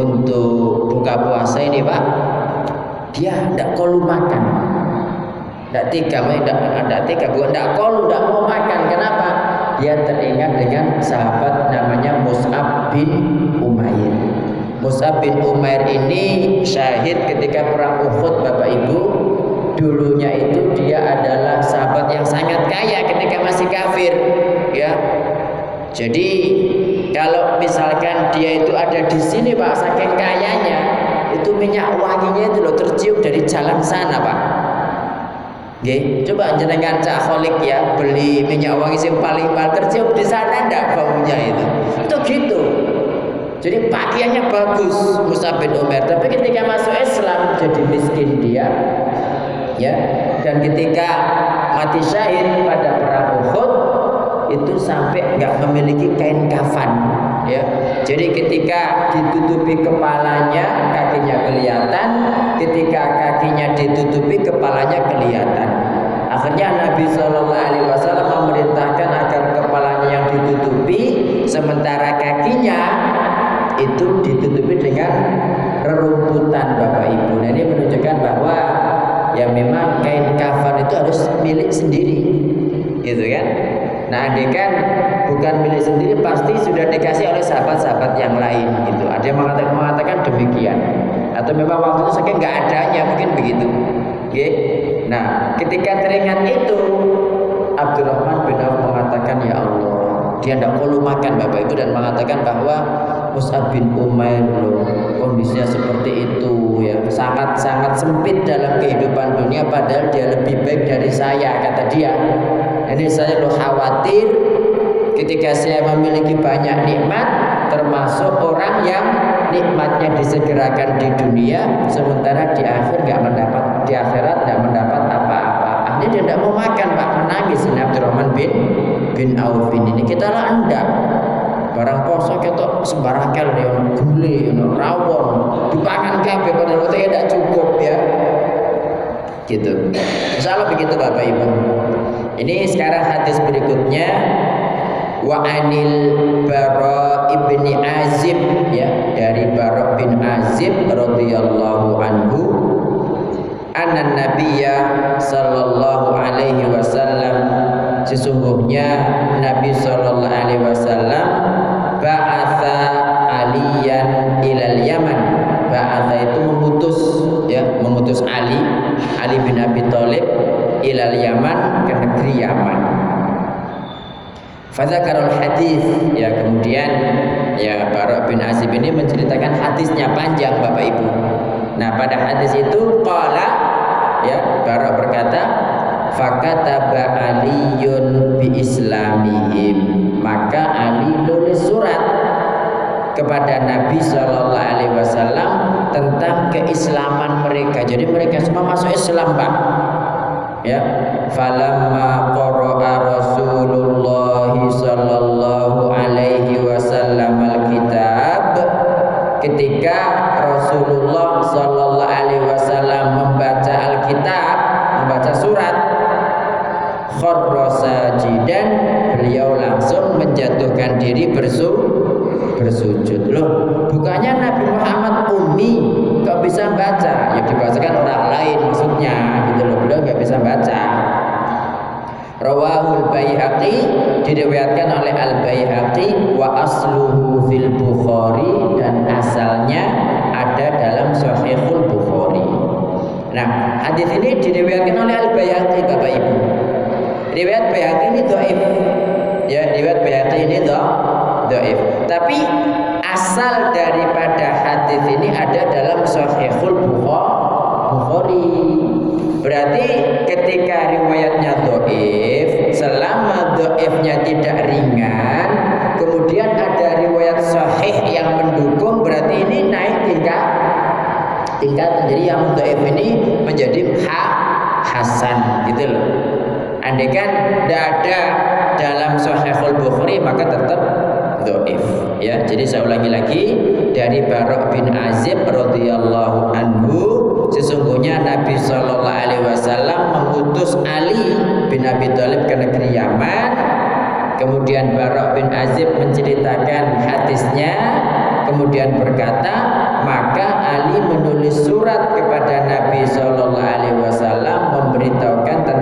Speaker 1: untuk buka puasa ini Pak, dia tidak perlu makan. Tidak tega, tidak tega, bukan tidak kolu, tidak mau makan. Kenapa? Dia teringat dengan sahabat namanya Mus'ab bin Umair. Mus'ab bin Umair ini syahid ketika perang Uhud, Bapak Ibu. Dulunya itu dia adalah sahabat yang sangat kaya ketika masih kafir, ya. Jadi kalau misalkan dia itu ada di sini, Pak, saking kayanya, itu minyak wanginya itu loh tercium dari jalan sana, Pak. Oke, coba jenengan cak kholik ya, beli minyak wangi yang paling paling tercium di sana ndak baunya itu. Itu gitu. Jadi pakaiannya bagus Mus'ab bin Umair, tapi ketika masuk Islam jadi miskin dia. Ya, dan ketika mati syahid pada perang Uhud itu sampai nggak memiliki kain kafan, ya. Jadi ketika ditutupi kepalanya, kakinya kelihatan. Ketika kakinya ditutupi, kepalanya kelihatan. Akhirnya Nabi Shallallahu Alaihi Wasallam memerintahkan agar kepalanya yang ditutupi, sementara kakinya itu ditutupi dengan rerumputan, Bapak Ibu. Nah, ini menunjukkan bahwa ya memang kain kafan itu harus milik sendiri, gitu kan? Nah, andai kan bukan milik sendiri, pasti sudah dikasih oleh sahabat-sahabat yang lain, gitu. Ada yang mengatakan, mengatakan demikian, atau memang waktu itu saking nggak adanya, mungkin begitu. Oke. Nah, ketika teringat itu, Abdurrahman bin Auf mengatakan, ya Allah, dia tidak perlu makan, Bapak Ibu, dan mengatakan bahwa Mus'ab bin Umair loh, kondisinya seperti itu, ya, sangat-sangat sempit dalam kehidupan dunia, padahal dia lebih baik dari saya, kata dia. Ini saya loh khawatir ketika saya memiliki banyak nikmat, termasuk orang yang nikmatnya disegerakan di dunia, sementara di akhir nggak mendapat, di akhirat nggak mendapat apa-apa. Akhirnya dia tidak mau makan, Pak, menangis. Ini Abdurrahman bin bin Auf ini. Kita lah enggak. Barang poso ketok sembarang kel ya, ono gule, ono rawon, dipangan kabeh padahal itu tidak cukup, ya. Gitu. Insyaallah begitu, Bapak Ibu. Ini sekarang hadis berikutnya, wa anil Bara ibni Azib, ya, dari Bara bin Azib radhiyallahu anhu, anna nabiyya sallallahu alaihi wasallam, sesungguhnya Nabi sallallahu alaihi wasallam ba'atha aliyan ilal Yaman. Ba'atha itu mengutus, ya, mengutus Ali Ali bin Abi Thalib ilal Yaman, ke negeri Yaman. Fadzakarul hadis, ya, kemudian ya Bara bin Azib ini menceritakan hadisnya panjang, Bapak Ibu. Nah, pada hadis itu qala, ya, Bara berkata, fakataba aliyun bi islamihim, maka Ali nulis surat kepada Nabi Shallallahu Alaihi Wasallam tentang keislaman mereka. Jadi mereka semua masuk Islam, Pak. Ya, falamma qara'a Rasulullah Shallallahu Alaihi Wasallam alkitab, ketika Rasulullah Shallallahu Alaihi Wasallam membaca Alkitab, membaca surat, kharra sajidan, beliau langsung menjatuhkan diri bersu bersujud. Loh, bukannya Nabi Muhammad ummi, kok bisa baca? Ya dibacakan orang lain maksudnya, gitu loh. Beliau nggak bisa baca. Rawahul Baihaqi, diriwayatkan oleh Al Baihaqi, wa asluhu fil Bukhari, dan asalnya ada dalam Sahihul Bukhari. Nah, hadis ini diriwayatkan oleh Al Baihaqi, Bapak Ibu. Riwayat Baihaqi ini dhaif. Ya, riwayat Baihaqi ini dhaif. Tapi asal daripada hadis ini ada dalam Sahihul Bukhari. Berarti ketika riwayatnya dhaif, selama dhaifnya tidak ringan, kemudian ada riwayat sahih yang mendukung, berarti ini naik tingkat tingkat menjadi yang dhaif ini menjadi ha, hasan, gitu loh. Andai kan tidak ada dalam Sahihul Bukhari, maka tetap dhaif, ya. Jadi saya ulangi lagi, dari Bara bin Azib radhiyallahu anhu, sesungguhnya Nabi Shallallahu Alaihi Wasallam mengutus Ali bin Abi Thalib ke negeri Yaman. Kemudian Bara bin Azib menceritakan hadisnya, kemudian berkata, maka Ali menulis surat kepada Nabi Shallallahu Alaihi Wasallam memberitahukan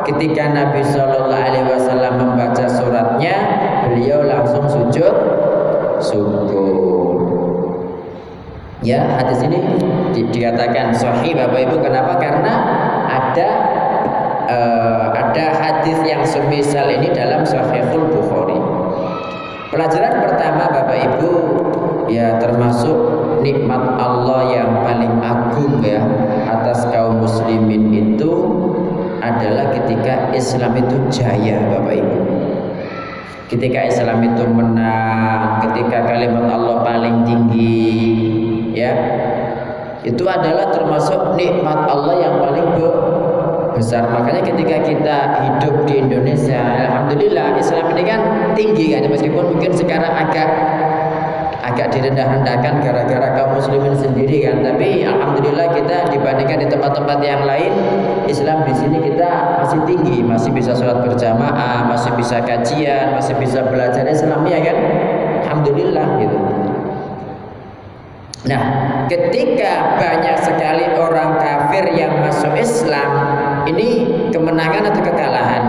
Speaker 1: ketika Nabi Shallallahu Alaihi Wasallam membaca suratnya, beliau langsung sujud syukur. Ya, hadis ini di, dikatakan sahih Bapak Ibu. Kenapa? Karena ada uh, ada hadis yang semisal ini dalam Sahihul Bukhari. Pelajaran pertama Bapak Ibu, ya termasuk nikmat Allah yang paling agung ya atas kaum muslimin itu adalah ketika Islam itu jaya Bapak Ibu. Ketika Islam itu menang, ketika kalimat Allah paling tinggi, ya, itu adalah termasuk nikmat Allah yang paling besar. Makanya ketika kita hidup di Indonesia, alhamdulillah Islam ini kan tinggi kan, meskipun mungkin sekarang agak agak direndah-rendahkan gara-gara kaum muslimin sendiri kan, tapi alhamdulillah kita dibandingkan di tempat-tempat yang lain, Islam di sini kita masih tinggi, masih bisa sholat berjamaah, masih bisa kajian, masih bisa belajar Islam ya kan, alhamdulillah gitu. Nah, ketika banyak sekali orang kafir yang masuk Islam, ini kemenangan atau kekalahan?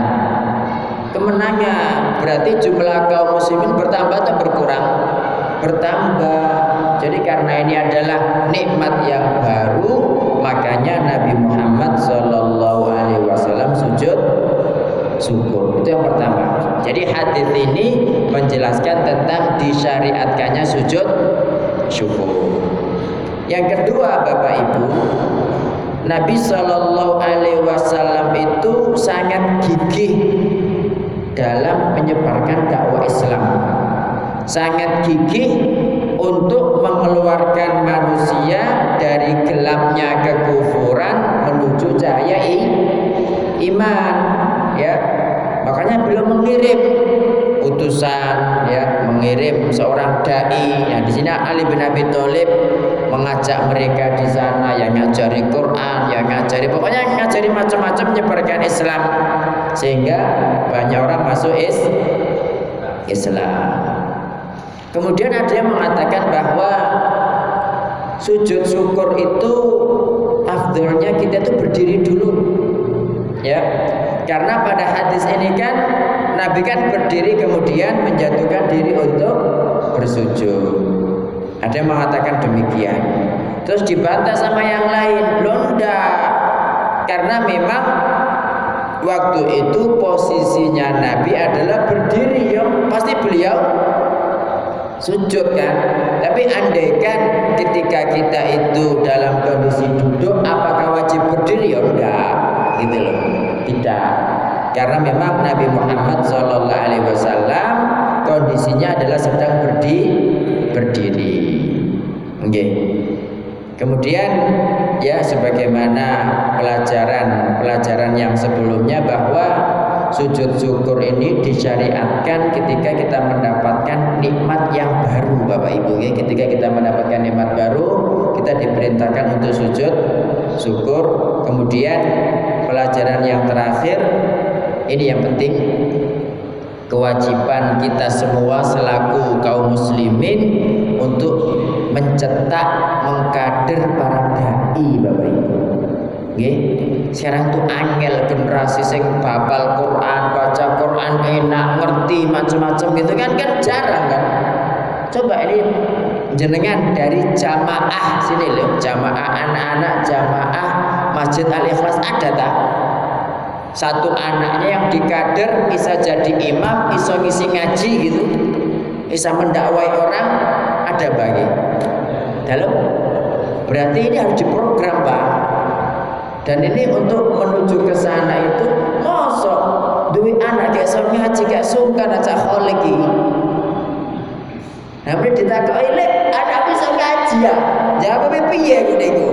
Speaker 1: Kemenangan. Berarti jumlah kaum muslimin bertambah atau berkurang? Bertambah. Jadi karena ini adalah nikmat yang baru, makanya Nabi Muhammad Shallallahu Alaihi Wasallam sujud syukur. Itu yang pertama. Jadi hadis ini menjelaskan tentang disyariatkannya sujud syukur. Yang kedua Bapak Ibu, Nabi Shallallahu Alaihi Wasallam itu sangat gigih dalam menyebarkan dakwah Islam, sangat gigih untuk mengeluarkan manusia dari gelapnya kekufuran menuju cahaya iman, ya. Makanya beliau mengirim utusan, ya, mengirim seorang dai. Yang di sini Ali bin Abi Thalib mengajak mereka di sana, yang ngajari Quran, yang ngajari, pokoknya ngajari macam-macam menyebarkan Islam sehingga banyak orang masuk is Islam. Kemudian ada yang mengatakan bahwa sujud syukur itu afdolnya kita itu berdiri dulu, ya, karena pada hadis ini kan Nabi kan berdiri kemudian menjatuhkan diri untuk bersujud. Ada yang mengatakan demikian. Terus dibantah sama yang lain, loh enggak, karena memang waktu itu posisinya Nabi adalah berdiri, ya pasti beliau sujud kan. Tapi andaikan ketika kita itu dalam kondisi duduk, apakah wajib berdiri? Ya enggak, gitu loh. Tidak. Karena memang Nabi Muhammad Shallallahu Alaihi Wasallam kondisinya adalah sedang berdiri, berdiri. Okay. Kemudian ya sebagaimana pelajaran-pelajaran yang sebelumnya bahwa sujud syukur ini disyariatkan ketika kita mendapatkan nikmat yang baru Bapak Ibu ya. Ketika kita mendapatkan nikmat baru, kita diperintahkan untuk sujud syukur. Kemudian pelajaran yang terakhir ini yang penting, kewajiban kita semua selaku kaum muslimin untuk mencetak, mengkader para dai Bapak Ibu. Nggih. Sekarang tuh angel generasi sing hafal Quran, baca Quran enak, ngerti macam-macam gitu kan kan jarang kan. Coba ini jenengan dari jamaah sini loh, jamaah anak-anak jamaah Masjid Al-Ikhlas ada tak? Satu anaknya yang dikader bisa jadi imam, bisa ngisi ngaji gitu, bisa mendakwai orang, ada bagi. Dalam berarti ini harus diprogram Pak. Dan ini untuk menuju ke sana itu mosok duit anak kayak so ngaji kayak sungkan aja kholik iki. Nah, mrene ditakoki lek anak bisa ngaji ya. Jawabe piye ngene iku?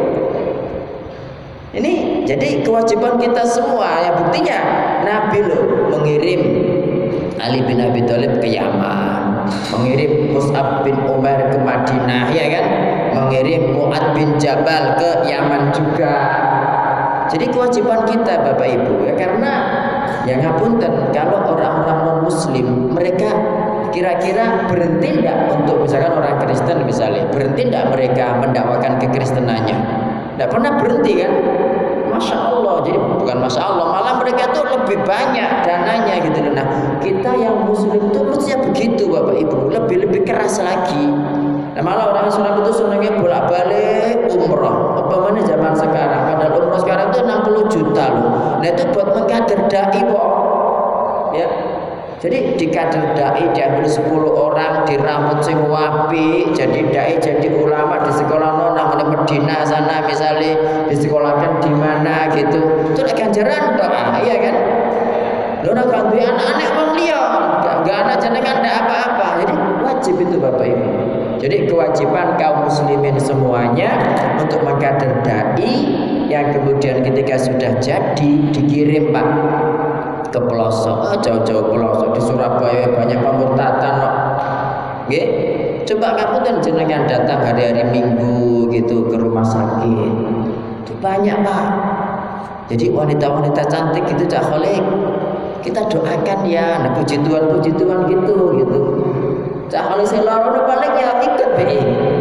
Speaker 1: Ini jadi kewajiban kita semua ya, buktinya Nabi loh mengirim Ali bin Abi Thalib ke Yaman, mengirim Mus'ab bin Umar ke Madinah ya kan, mengirim Mu'ad bin Jabal ke Yaman juga. Jadi kewajiban kita Bapak Ibu ya, karena ya ngapunten kalau orang-orang non muslim mereka kira-kira berhenti enggak untuk misalkan orang Kristen misalnya, berhenti enggak mereka mendakwakan kekristenannya? Enggak pernah berhenti kan? masya Allah. Jadi bukan masya Allah, malah mereka tuh lebih banyak dananya gitu loh. Nah kita yang muslim tuh mestinya begitu Bapak Ibu, lebih lebih keras lagi. Nah malah orang Islam itu senangnya bolak balik umroh. Umpamanya zaman sekarang, padahal umroh sekarang tuh enam puluh juta loh. Nah itu buat mengkader dai kok, ya. Jadi di kader dai diambil sepuluh orang, dirambut sing wapi, jadi dai, jadi ulama di sekolah nona di Medina sana misalnya, disekolahkan di mana gitu. Itu ada ganjaran toh, ah, iya kan? Lo nak ganti anak-anak bang liya, gak anak jenengan ada apa-apa. Jadi wajib itu Bapak Ibu. Jadi kewajiban kaum muslimin semuanya untuk mengkader dai yang kemudian ketika sudah jadi dikirim Pak ke pelosok, oh, jauh-jauh pelosok di Surabaya banyak pemurtadan kok. Nggih. Coba ngapunten jenengan datang hari-hari Minggu gitu ke rumah sakit. Itu banyak Pak. Jadi wanita-wanita cantik itu Cak Khalid, kita doakan ya, nah puji Tuhan puji Tuhan gitu gitu. Cak Khalid selorono paling ya ikut be.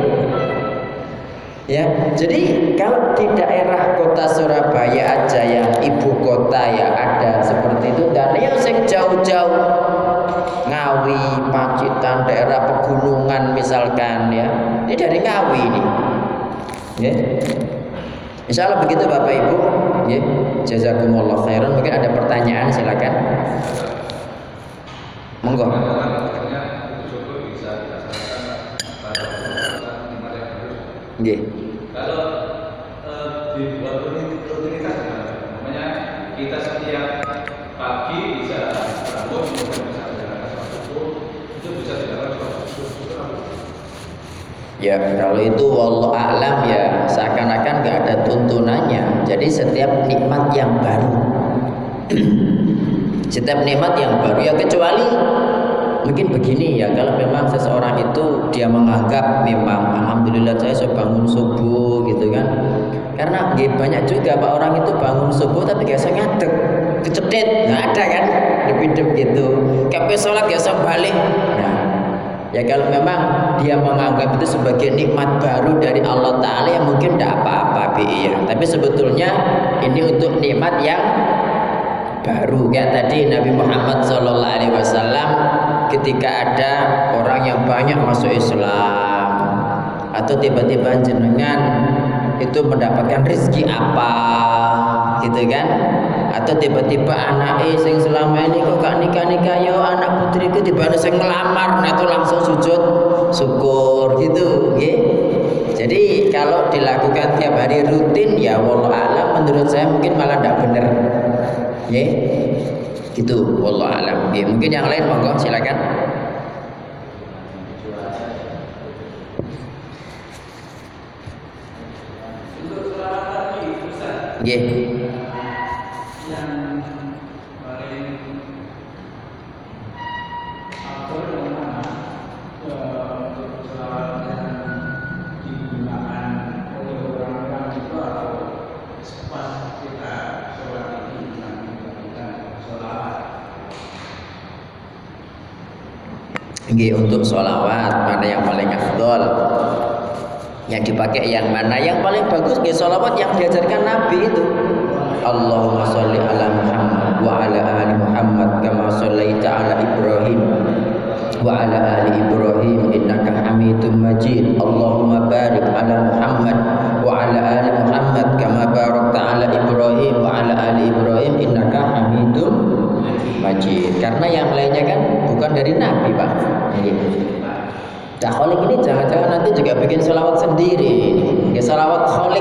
Speaker 1: Ya, jadi kalau di daerah kota Surabaya aja yang ibu kota ya ada seperti itu, dan yang sing jauh-jauh Ngawi, Pacitan, daerah pegunungan misalkan ya, ini dari Ngawi ini, ya. Insya Allah begitu Bapak Ibu, ya. Jazakumullah khairan. Mungkin ada pertanyaan silakan. Monggo. Nggih.
Speaker 2: Kalau uh, dibuat rutinitas, namanya kita setiap pagi bisa bangun, kemudian bisa jalan sholat subuh, itu bisa dilakukan sholat subuh.
Speaker 1: Ya kalau itu wallahu a'lam ya, seakan-akan nggak ada tuntunannya. Jadi setiap nikmat yang baru, setiap nikmat yang baru ya, kecuali mungkin begini ya, kalau memang seseorang itu dia menganggap memang alhamdulillah saya sudah bangun subuh gitu kan, karena banyak juga Pak orang itu bangun subuh tapi gak usah ngadeg, kecedet, nggak ada kan, hidup gitu, kapan sholat gak usah balik. Nah ya kalau memang dia menganggap itu sebagai nikmat baru dari Allah Ta'ala ya mungkin tidak apa-apa bi ya, tapi sebetulnya ini untuk nikmat yang baru. Kayak tadi Nabi Muhammad Shallallahu Alaihi Wasallam ketika ada orang yang banyak masuk Islam, atau tiba-tiba jenengan itu mendapatkan rezeki apa gitu kan, atau tiba-tiba anaknya sing selama ini kok gak nikah-nikah yo anak putriku tiba-tiba sing ngelamar, nah itu langsung sujud syukur gitu nggih. Jadi kalau dilakukan tiap hari rutin ya wallahu alam, menurut saya mungkin malah tidak benar. Ya, gitu. Wallahu alam. Ya, mungkin yang lain monggo silakan. Ya. Nggih, untuk sholawat mana yang paling afdol, yang dipakai yang mana, yang paling bagus nggih sholawat yang diajarkan Nabi itu. Allahumma sholli ala Muhammad wa ala ali Muhammad kama shollaita ala Ibrahim wa ala ali Ibrahim innaka Hamidum Majid. Allahumma barik ala Muhammad wa ala ali Muhammad kama barakta ala Ibrahim wa ala ali Ibrahim innaka Hamidum Majid. Karena yang lainnya kan bukan dari Nabi Pak. Nah kholik ini jangan-jangan nanti juga bikin sholawat sendiri. Ya sholawat kholik.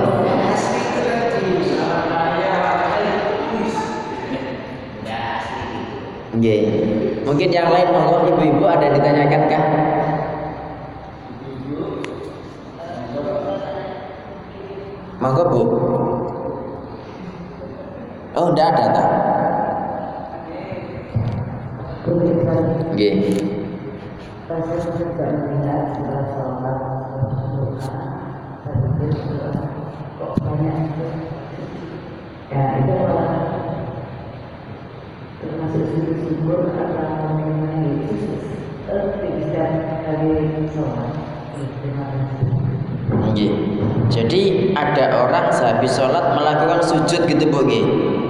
Speaker 1: Yeah. Mungkin yang lain monggo ibu-ibu ada ditanyakan kah? Monggo Bu. Oh, enggak ada tak? Nggih.
Speaker 3: Saya juga melihat setelah sholat duha, saya pikir kok banyak itu. Ya itu malah termasuk sujud-sujud atau memang itu bisa dari sholat. Terima kasih.
Speaker 1: Nggih. Jadi ada orang sehabis sholat melakukan sujud gitu Bu nggih.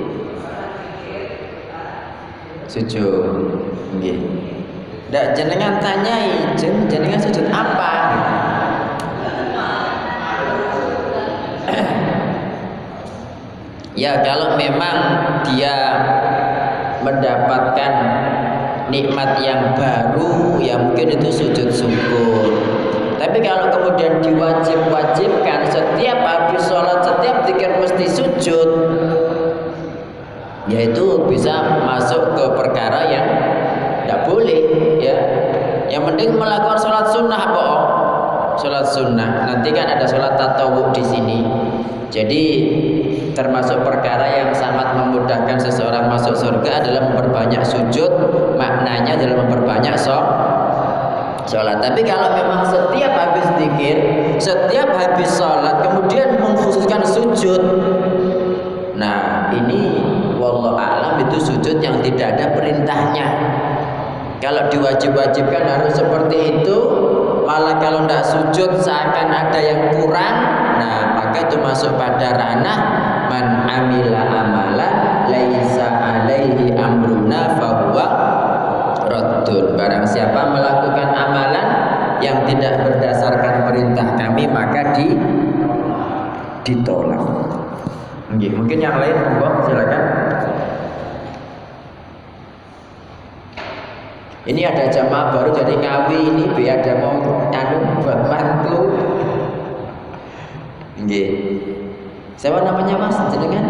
Speaker 1: Sujud nggih. Ndak jenengan tanyai, jen, jenengan sujud apa? Ya kalau memang dia mendapatkan nikmat yang baru, ya mungkin itu sujud syukur. Tapi kalau kemudian diwajib-wajibkan setiap habis sholat, setiap zikir mesti sujud, ya itu bisa masuk ke perkara yang tidak boleh, ya. Yang penting melakukan sholat sunnah, po. Sholat sunnah. Nanti kan ada sholat tatawuk di sini. Jadi termasuk perkara yang sangat memudahkan seseorang masuk surga adalah memperbanyak sujud. Maknanya adalah memperbanyak sholat. Tapi kalau memang setiap habis zikir, setiap habis sholat kemudian mengkhususkan sujud, nah ini wallahu a'lam itu sujud yang tidak ada perintahnya. Kalau diwajib-wajibkan harus seperti itu, malah kalau tidak sujud seakan ada yang kurang, nah maka itu masuk pada ranah man amila amalan laisa alaihi amruna fahuwa raddun. Barang siapa melakukan amalan yang tidak berdasarkan perintah kami, maka di ditolak. Oke, mungkin yang lain, monggo silakan. Ini ada jamaah baru dari Ngawi ini, be ada mau anu bantu. Nggih. Siapa namanya Mas? Jenengan?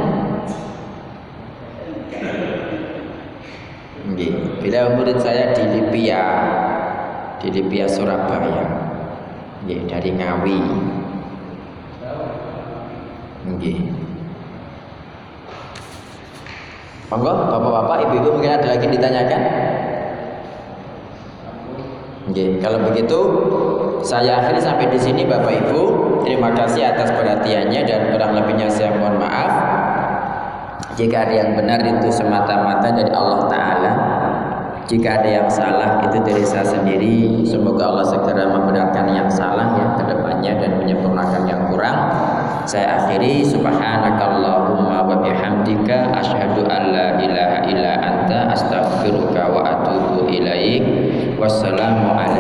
Speaker 1: Nggih. Bila murid saya di Libya, di Libya Surabaya. Nggih, dari Ngawi. Nggih. Monggo, Bapak-bapak, Ibu-ibu mungkin ada lagi ditanyakan? Oke, kalau begitu saya akhiri sampai di sini Bapak Ibu. Terima kasih atas perhatiannya dan kurang lebihnya saya mohon maaf. Jika ada yang benar itu semata-mata dari Allah Ta'ala. Jika ada yang salah itu dari saya sendiri. Semoga Allah segera membenarkan yang salah ya ke depannya dan menyempurnakan yang kurang. Saya akhiri subhanakallahumma wa bihamdika asyhadu an la ilaha illa anta astaghfiruka wa atubu ilaik. Wassalamu alaikum